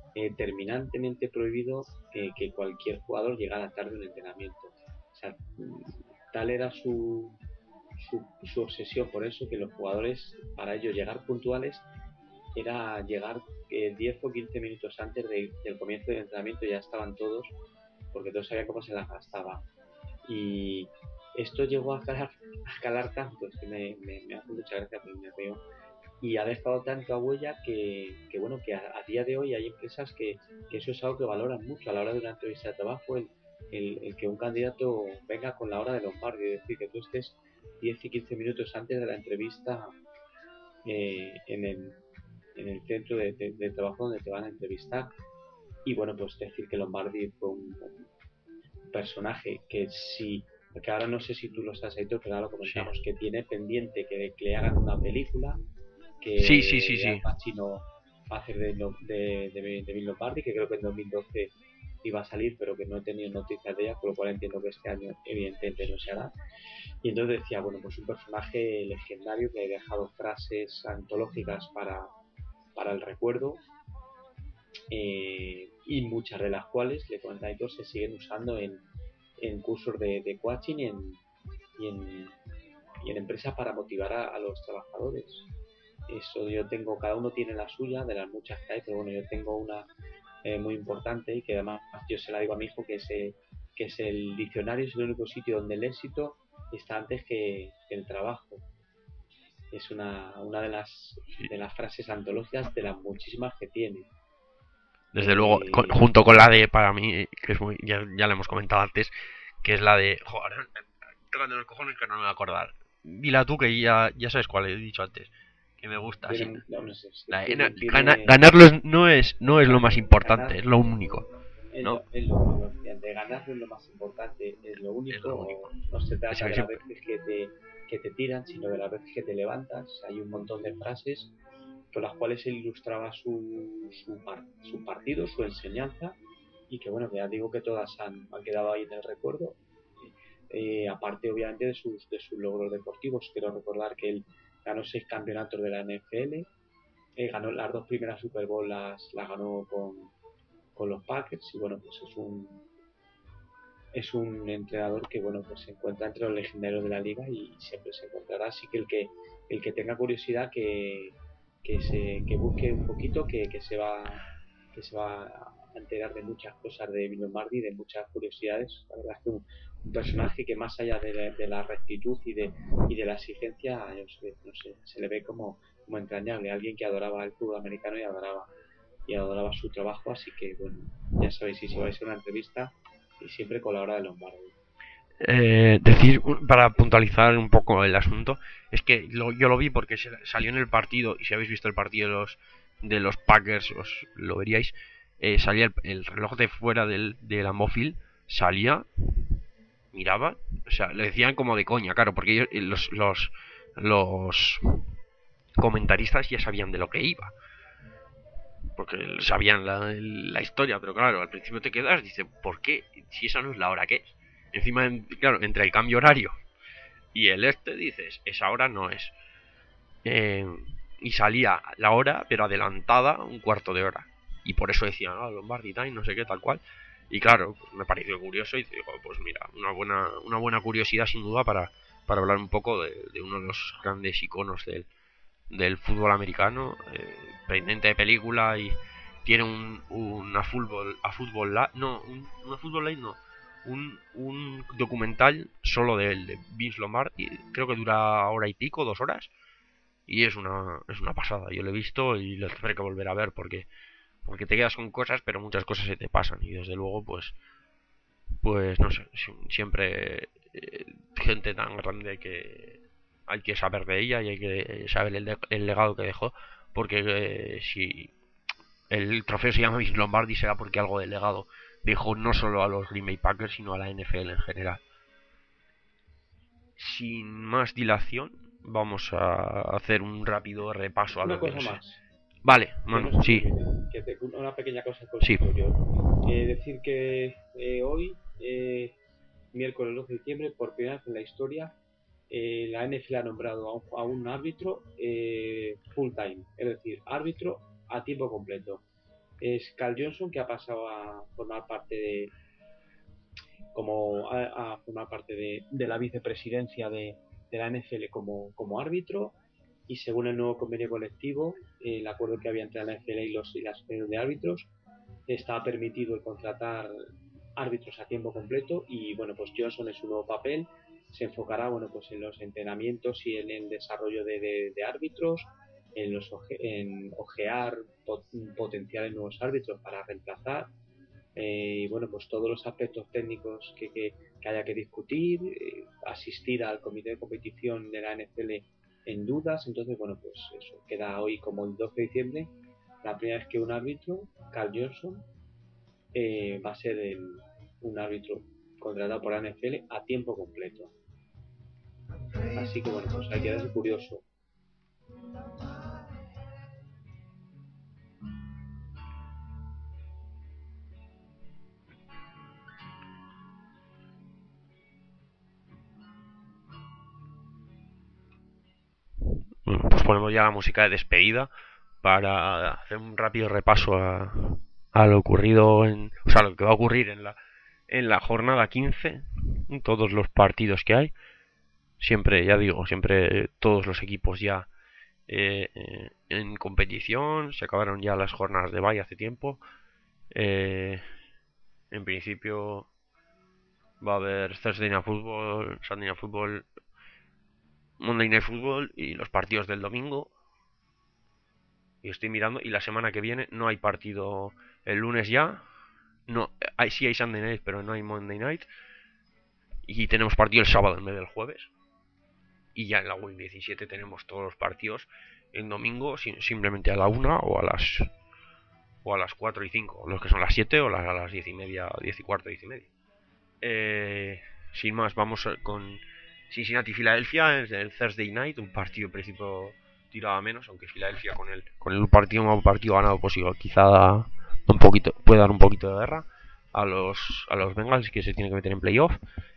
eh, terminantemente prohibido eh, que cualquier jugador llegara tarde a un entrenamiento. O sea, tal era su, su, su obsesión por eso, que los jugadores, para ellos llegar puntuales, era llegar eh, diez o quince minutos antes de, del comienzo del entrenamiento. Ya estaban todos, porque todos sabían cómo se las gastaba. Y esto llegó a calar, a calar tanto, es que me, me, me hace mucha gracia, pero me río, y ha dejado tanta huella que, que bueno, que a, a, día de hoy hay empresas que, que eso es algo que valoran mucho a la hora de una entrevista de trabajo, el, el, el que un candidato venga con la hora de Lombardi, es decir, que tú estés diez y quince minutos antes de la entrevista eh, en, el, en el centro de, de, de trabajo donde te van a entrevistar. Y bueno, pues decir que Lombardi fue un, un personaje que sí, porque ahora no sé si tú lo estás ahí, pero ahora lo comentamos, sí, que tiene pendiente que, que le hagan una película, que sí, sí, sí, sí. Al Pacino va a hacer de, de, de, de Bill Lombardi, que creo que en dos mil doce iba a salir, pero que no he tenido noticias de ella, por lo cual entiendo que este año evidentemente no se hará. Y entonces decía, bueno, pues un personaje legendario que ha dejado frases antológicas para, para el recuerdo, eh, y muchas de las cuales, le comenta Aitor, se siguen usando en, en cursos de, de coaching y en, y en, y en empresas para motivar a, a los trabajadores. Eso yo tengo, cada uno tiene la suya, de las muchas que hay, pero bueno, yo tengo una eh, muy importante y que además yo se la digo a mi hijo, que es, eh, que es el diccionario, es el único sitio donde el éxito está antes que, que el trabajo. Es una, una de las de las frases antológicas de las muchísimas que tiene. Desde eh... luego, con, junto con la de, para mí, que es muy, ya, ya lo hemos comentado antes, que es la de, joder, tocando los cojones que no me voy a acordar. Dila tú, que ya, ya sabes cuál he dicho antes, que me gusta. Así. No, no sé, la, tiene, tiene, gana, ganarlo no es, no es lo más importante, ganar, es lo único. Es, ¿no? lo, es lo importante, ganar no es lo más importante, es lo único. Es lo único. No se trata de las veces que te, que te tiran, sino de las veces que te levantas. Hay un montón de frases con las cuales él ilustraba su, su, par, su partido, su enseñanza, y que bueno, ya digo que todas han, han quedado ahí en el recuerdo. Eh, aparte obviamente de sus, de sus logros deportivos, quiero recordar que él ganó seis campeonatos de la N F L, eh, ganó las dos primeras Super Bowl, las, las ganó con, con los Packers, y bueno, pues es un es un entrenador que bueno, pues se encuentra entre los legendarios de la liga y siempre se encontrará. Así que el que el que tenga curiosidad que, que se que busque un poquito, que, que se va que se va a enterar de muchas cosas de Bill Lombardi, de muchas curiosidades. La verdad es que un, un personaje que más allá de la, de la rectitud y de y de la exigencia, yo sé, no sé, se le ve como, como entrañable, alguien que adoraba el fútbol americano y adoraba y adoraba su trabajo. Así que bueno, ya sabéis, si se vais a una entrevista, y siempre con la hora de Lombardi. Eh, decir, para puntualizar un poco el asunto, es que lo, yo lo vi porque se, salió en el partido, y si habéis visto el partido de los de los Packers, os lo veríais, eh, salía el, el reloj de fuera del, de la móvil, salía, miraba, o sea, le decían como de coña, claro, porque ellos, los, los, los comentaristas ya sabían de lo que iba, porque sabían la, la historia, pero claro, al principio te quedas, dices, ¿por qué? Si esa no es la hora que es. Encima, claro, entre el cambio horario y el este, dices, esa hora no es. Eh, y salía la hora, pero adelantada un cuarto de hora. Y por eso decían, ah, Lombardi Time, no sé qué, tal cual. Y claro, pues me pareció curioso y digo, pues mira, una buena, una buena curiosidad sin duda para, para hablar un poco de, de uno de los grandes iconos del, del fútbol americano, eh, pendiente de película, y tiene un, una fútbol, a fútbol la, no, un, una fútbol live no, un, un documental solo de él, de Vince Lombardi, creo que dura hora y pico, dos horas, y es una, es una pasada. Yo lo he visto y lo tendré que volver a ver porque, porque te quedas con cosas, pero muchas cosas se te pasan, y desde luego, pues, pues no sé, siempre eh, gente tan grande que hay que saber de ella y hay que saber el, de, el legado que dejó, porque eh, si el trofeo se llama Vince Lombardi será porque algo del legado dejó no solo a los Green Bay Packers, sino a la N F L en general. Sin más dilación, vamos a hacer un rápido repaso a una lo cosa que no más. sé. Vale, bueno, no sí. Que te, una pequeña cosa con sí. yo. Eh, decir que eh, hoy, eh, miércoles doce de diciembre, por primera vez en la historia, eh, la N F L ha nombrado a un, a un árbitro eh, full time, es decir, árbitro a tiempo completo. es Carl Johnson, que ha pasado a formar parte de como a, a formar parte de, de la vicepresidencia de, de la N F L como, como árbitro, y según el nuevo convenio colectivo, el acuerdo que había entre la N F L y, los, y las federaciones de árbitros, estaba permitido el contratar árbitros a tiempo completo. Y bueno, pues Johnson en su nuevo papel se enfocará, bueno, pues en los entrenamientos y en el desarrollo de, de, de árbitros, en, los oje, en ojear pot, potenciales nuevos árbitros para reemplazar, eh, y bueno, pues todos los aspectos técnicos que, que, que haya que discutir, eh, asistir al comité de competición de la N F L en dudas. Entonces, bueno, pues eso queda hoy como el doce de diciembre, la primera vez que un árbitro, Carl Johnson, eh, va a ser el, un árbitro contratado por la N F L a tiempo completo. Así que bueno, pues hay que darse curioso. Bueno, pues ponemos ya la música de despedida para hacer un rápido repaso a, a lo ocurrido en, o sea, lo que va a ocurrir en la en la jornada quince, todos los partidos que hay. Siempre, ya digo, siempre todos los equipos ya eh, eh, en competición. Se acabaron ya las jornadas de bye hace tiempo. Eh, en principio va a haber Thursday Night Football, Sunday Night Football, Monday Night Football y los partidos del domingo. Y estoy mirando, y la semana que viene no hay partido el lunes ya. No, hay, sí hay Sunday Night, pero no hay Monday Night. Y tenemos partido el sábado en vez del jueves. Y ya en la Week diecisiete tenemos todos los partidos el domingo, simplemente a la una o a las o a las cuatro y cinco, los que son las siete, o las, a las diez y media, diez y cuarto, diez y media. Eh, sin más, vamos con Cincinnati Filadelfia, el Thursday Night, un partido en principio tirado a menos, aunque Filadelfia con el con el partido un partido ganado, pues quizá da un poquito, puede dar un poquito de guerra a los a los Bengals, que se tienen que meter en playoff.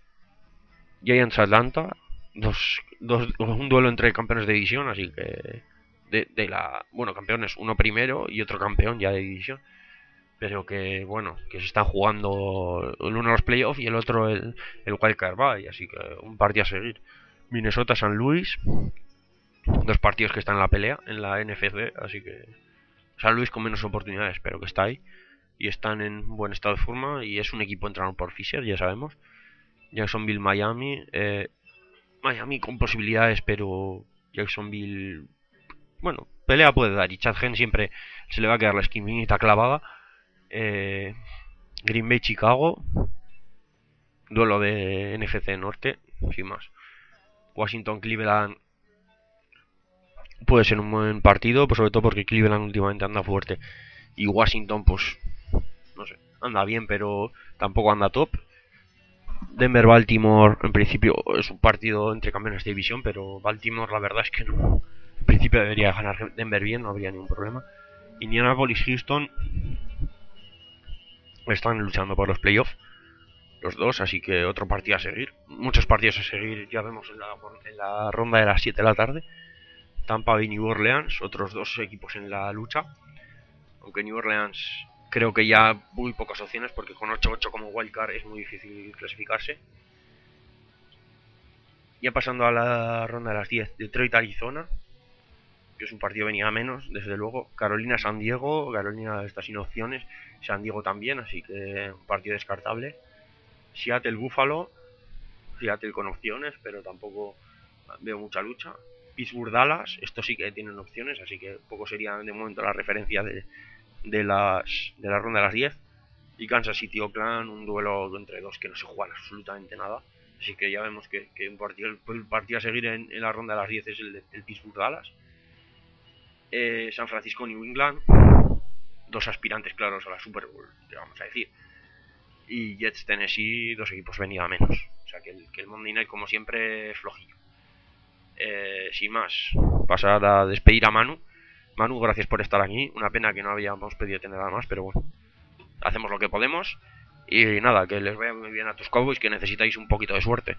Giants Atlanta, dos, dos un duelo entre campeones de división, así que de, de la bueno, campeones, uno primero y otro campeón ya de división, pero que bueno, que se están jugando el uno los playoffs y el otro el, el wildcard bye, así que un partido a seguir. Minnesota San Luis, dos partidos que están en la pelea en la N F C, así que San Luis con menos oportunidades, pero que está ahí y están en buen estado de forma, y es un equipo entrenado por Fisher, ya sabemos. Jacksonville Miami, eh, Miami con posibilidades, pero Jacksonville, bueno, pelea puede dar, y Chad Henne siempre se le va a quedar la esquinita clavada. eh, Green Bay Chicago, duelo de N F C Norte, sin más. Washington Cleveland puede ser un buen partido, pues sobre todo porque Cleveland últimamente anda fuerte y Washington, pues no sé, anda bien, pero tampoco anda top. Denver Baltimore, en principio es un partido entre campeones de división, pero Baltimore la verdad es que no, en principio debería ganar Denver bien, no habría ningún problema. Indianapolis Houston están luchando por los playoffs los dos, así que otro partido a seguir, muchos partidos a seguir, ya vemos en la, en la ronda de las siete de la tarde. Tampa Bay New Orleans, otros dos equipos en la lucha, aunque New Orleans creo que ya muy pocas opciones, porque con ocho ocho como wildcard es muy difícil clasificarse. Ya pasando a la ronda de las diez, Detroit Arizona, que es un partido venía a menos, desde luego. Carolina San Diego, Carolina está sin opciones, San Diego también, así que un partido descartable. Seattle Buffalo, Seattle con opciones, pero tampoco veo mucha lucha. Pittsburgh Dallas, esto sí que tienen opciones, así que poco sería de momento la referencia de, de, las, de la ronda de las diez. Y Kansas City Oakland, un duelo entre dos que no se juegan absolutamente nada, así que ya vemos que, que un partido, el partido a seguir en, en la ronda de las diez es el, de, el Pittsburgh Dallas. eh, San Francisco New England, dos aspirantes claros a la Super Bowl, vamos a decir. Y Jets Tennessee, dos equipos venido a menos, o sea que el, que el Monday Night como siempre es flojillo. Eh, sin más, pasar a despedir a Manu. Manu, gracias por estar aquí. Una pena que no habíamos pedido tener nada más, pero bueno, hacemos lo que podemos. Y nada, que les vaya muy bien a tus Cowboys, que necesitáis un poquito de suerte.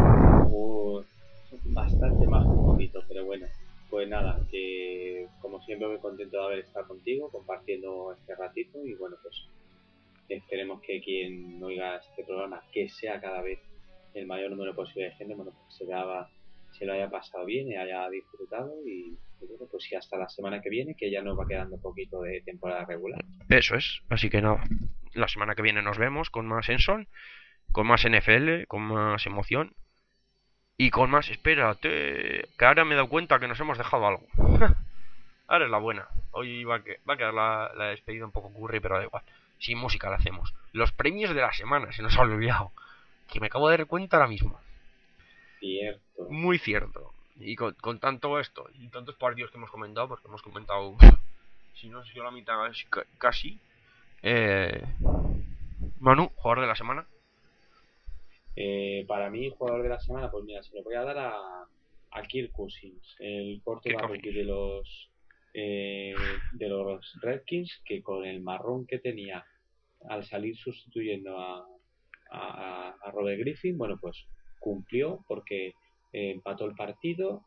Uh, bastante más que un poquito, pero bueno, pues nada, que como siempre siempre muy contento de haber estado contigo, compartiendo este ratito y bueno, pues esperemos que quien oiga este programa, que sea cada vez el mayor número posible de gente, bueno, pues se, daba, se lo haya pasado bien y haya disfrutado y, y bueno, pues sí, hasta la semana que viene, que ya nos va quedando un poquito de temporada regular. Eso es, así que nada, la semana que viene nos vemos con más Enson, con más N F L, con más emoción y con más, espérate, que ahora me he dado cuenta que nos hemos dejado algo. Ahora es la buena. Hoy va a, que, va a quedar la, la despedida un poco curry, pero da igual. Sin música la hacemos. Los premios de la semana, se nos ha olvidado. Que me acabo de dar cuenta ahora mismo. Cierto. Muy cierto. Y con, con tanto esto, y tantos partidos que hemos comentado, porque hemos comentado, si no sé si la mitad casi. Eh, Manu, jugador de la semana. Eh, para mí, jugador de la semana, pues mira, se lo voy a dar a, a Kirk Cousins, el quarterback rookie de los eh, de los Redskins, que con el marrón que tenía al salir sustituyendo a, a, a Robert Griffin, bueno, pues cumplió porque eh, empató el partido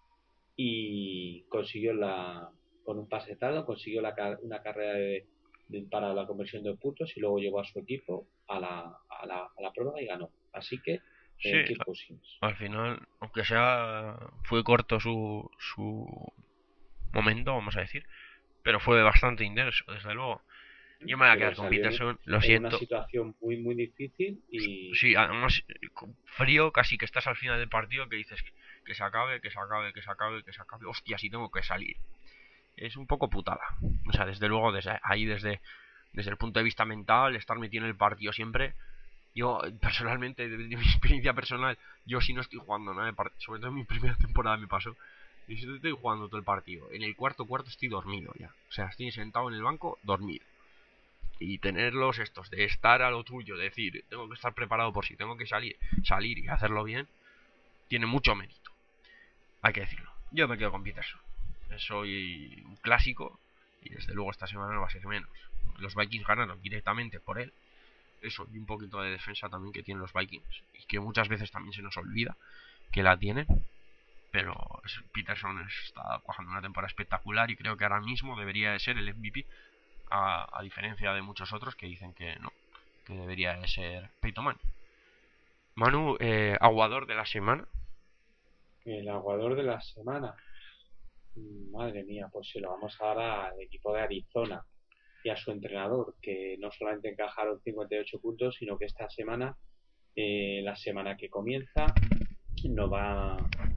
y consiguió la con un pase tardo, consiguió la, una carrera de, de, para la conversión de puntos y luego llevó a su equipo a la, a la, a la prueba y ganó. Así que Sí, eh, Kirk Cousins. Al final, aunque sea fue corto su, su momento, vamos a decir, pero fue bastante intenso, desde luego. Yo me voy a quedar con Peterson, en, lo siento. En una situación muy, muy difícil y... Sí, además, frío, casi que estás al final del partido que dices que se acabe, que se acabe, que se acabe, que se acabe. Hostia, si tengo que salir. Es un poco putada. O sea, desde luego, desde ahí, desde, desde el punto de vista mental, estar metido en el partido siempre. Yo, personalmente, de, de mi experiencia personal, yo si no estoy jugando nada, sobre todo en mi primera temporada me pasó. Y si estoy jugando todo el partido, en el cuarto cuarto estoy dormido ya. O sea, estoy sentado en el banco, dormido. Y tenerlos estos, de estar a lo tuyo, decir, tengo que estar preparado por si tengo que salir, salir y hacerlo bien, tiene mucho mérito. Hay que decirlo. Yo me quedo con Peterson. Soy un clásico y desde luego esta semana no va a ser menos. Los Vikings ganaron directamente por él. Eso, y un poquito de defensa también que tienen los Vikings. Y que muchas veces también se nos olvida que la tienen. Pero Peterson está cuajando una temporada espectacular y creo que ahora mismo debería de ser el M V P. A, a diferencia de muchos otros que dicen que no, que debería de ser Peyton Manning. Manu, eh, aguador de la semana. El aguador de la semana. Madre mía, pues se lo vamos a dar al equipo de Arizona y a su entrenador, que no solamente encajaron cincuenta y ocho puntos, sino que esta semana, eh, la semana que comienza, nos va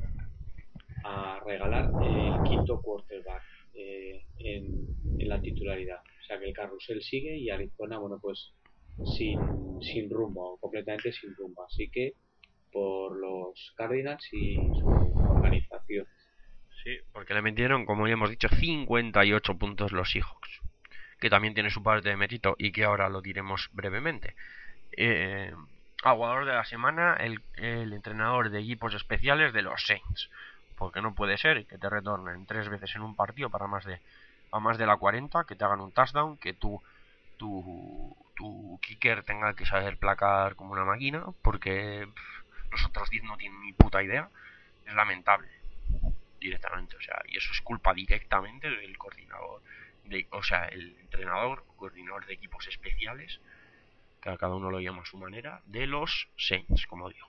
a regalar el quinto quarterback eh, en, en la titularidad. O sea que el carrusel sigue y Arizona, bueno, pues sin, sin rumbo, completamente sin rumbo. Así que por los Cardinals y su organización. Sí, porque le metieron, como ya hemos dicho, cincuenta y ocho puntos los Seahawks, que también tiene su parte de mérito y que ahora lo diremos brevemente. Eh, aguador de la semana, el, el entrenador de equipos especiales de los Saints, porque no puede ser que te retornen tres veces en un partido para más de a más de la cuarenta, que te hagan un touchdown, que tú tu, tu kicker tenga que saber placar como una máquina, porque pff, los otros diez no tienen ni puta idea. Es lamentable, directamente. O sea, y eso es culpa directamente del coordinador, de, o sea, el entrenador, coordinador de equipos especiales, que a cada uno lo llama a su manera, de los Saints, como digo.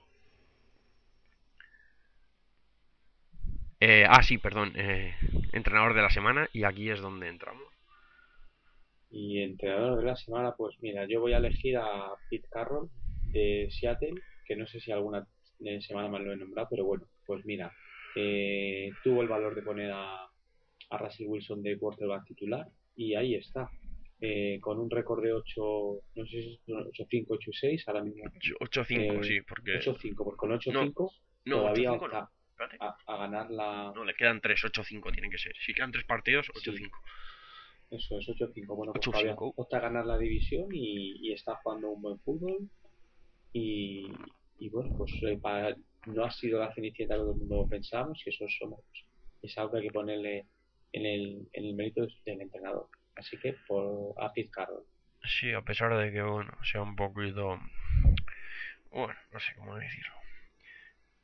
Eh, ah, sí, perdón, eh, entrenador de la semana, y aquí es donde entramos. Y entrenador de la semana, pues mira, yo voy a elegir a Pete Carroll de Seattle, que no sé si alguna semana más lo he nombrado, pero bueno, pues mira, eh, tuvo el valor de poner a, a Russell Wilson de quarterback titular y ahí está. Eh, con un récord de ocho, no sé si son ocho cinco, ocho seis, ahora mismo. ocho cinco, Eh, sí, porque... ocho cinco, porque con ocho No, cinco no, todavía ocho cinco opta no. a, a ganar la... No, le quedan tres, ocho cinco tienen que ser. Si quedan tres partidos, ocho Sí, cinco. eso es ocho cinco. Bueno, pues ocho todavía cinco. opta a ganar la división y, y está jugando un buen fútbol. Y, y bueno, pues eh, para, no ha sido la cenicienta que todo el mundo pensamos y eso somos, es algo que hay que ponerle en el, en el mérito del entrenador. Así que por a Pete Carroll. Sí, a pesar de que, bueno, sea un poquito... Bueno, no sé cómo decirlo.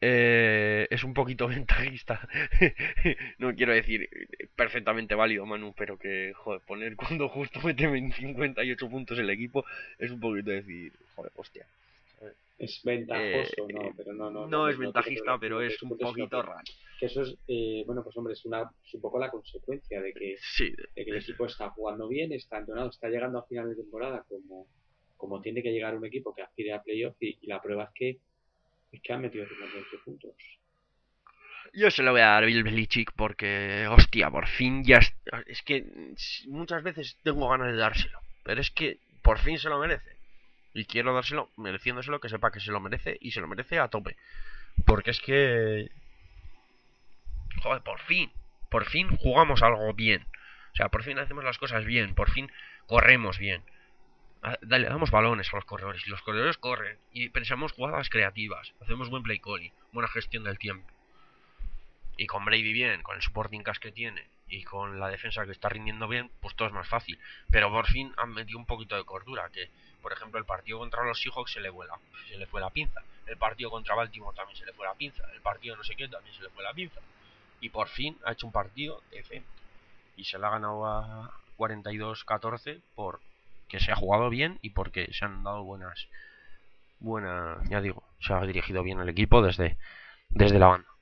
Eh, es un poquito ventajista. No quiero decir perfectamente válido, Manu, pero que, joder, poner cuando justo mete cincuenta y ocho puntos el equipo es un poquito decir, joder, hostia. Es Eh, ventajoso, no, pero no, no, no, no no, es no tiene que ver ventajista, con pero cincuenta y es ocho un puntos, sino poquito que, raro. que eso es, eh, bueno, pues hombre, es, una, es un poco la consecuencia de que, Sí, de que el es- equipo está jugando bien, está entonado, está llegando a final de temporada como, como tiene que llegar un equipo que aspire a playoff y, y la prueba es que, es que han metido cincuenta y ocho puntos. yo se lo voy a dar a Bill Belichick porque, hostia, por fin ya... Es, es que muchas veces tengo ganas de dárselo, pero es que por fin se lo merece. Y quiero dárselo, mereciéndoselo, que sepa que se lo merece y se lo merece a tope. Porque es que... Joder, por fin. Por fin jugamos algo bien. O sea, por fin hacemos las cosas bien. Por fin corremos bien. Dale, damos balones a los corredores. Y los corredores corren. Y pensamos jugadas creativas. Hacemos buen play calling. Buena gestión del tiempo. Y con Brady bien, con el supporting cast que tiene y con la defensa que está rindiendo bien, pues todo es más fácil. Pero por fin han metido un poquito de cordura, que por ejemplo el partido contra los Seahawks se le fue la, se le fue la pinza. El partido contra Baltimore también se le fue la pinza. El partido no sé qué también se le fue la pinza. Y por fin ha hecho un partido decente. Y se le ha ganado a cuarenta y dos catorce por que se ha jugado bien y porque se han dado buenas, buenas, ya digo, se ha dirigido bien el equipo desde, desde la banda.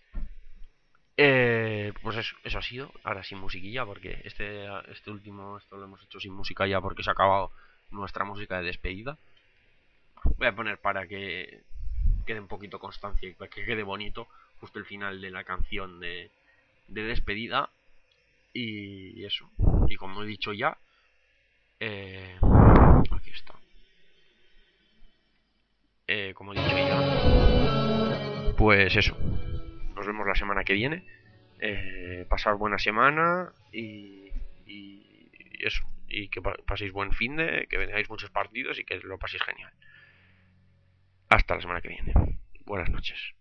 Eh, pues eso, eso ha sido. Ahora sin musiquilla, porque este, este último, esto lo hemos hecho sin música ya porque se ha acabado nuestra música de despedida. Voy a poner para que quede un poquito constancia y para que quede bonito justo el final de la canción de, de despedida. Y eso. Y como he dicho ya, eh, aquí está. Eh, como he dicho ya, pues eso. Nos vemos la semana que viene. Eh, pasar buena semana y, y, y eso. Y que paséis buen fin de, que vengáis muchos partidos y que lo paséis genial. Hasta la semana que viene. Buenas noches.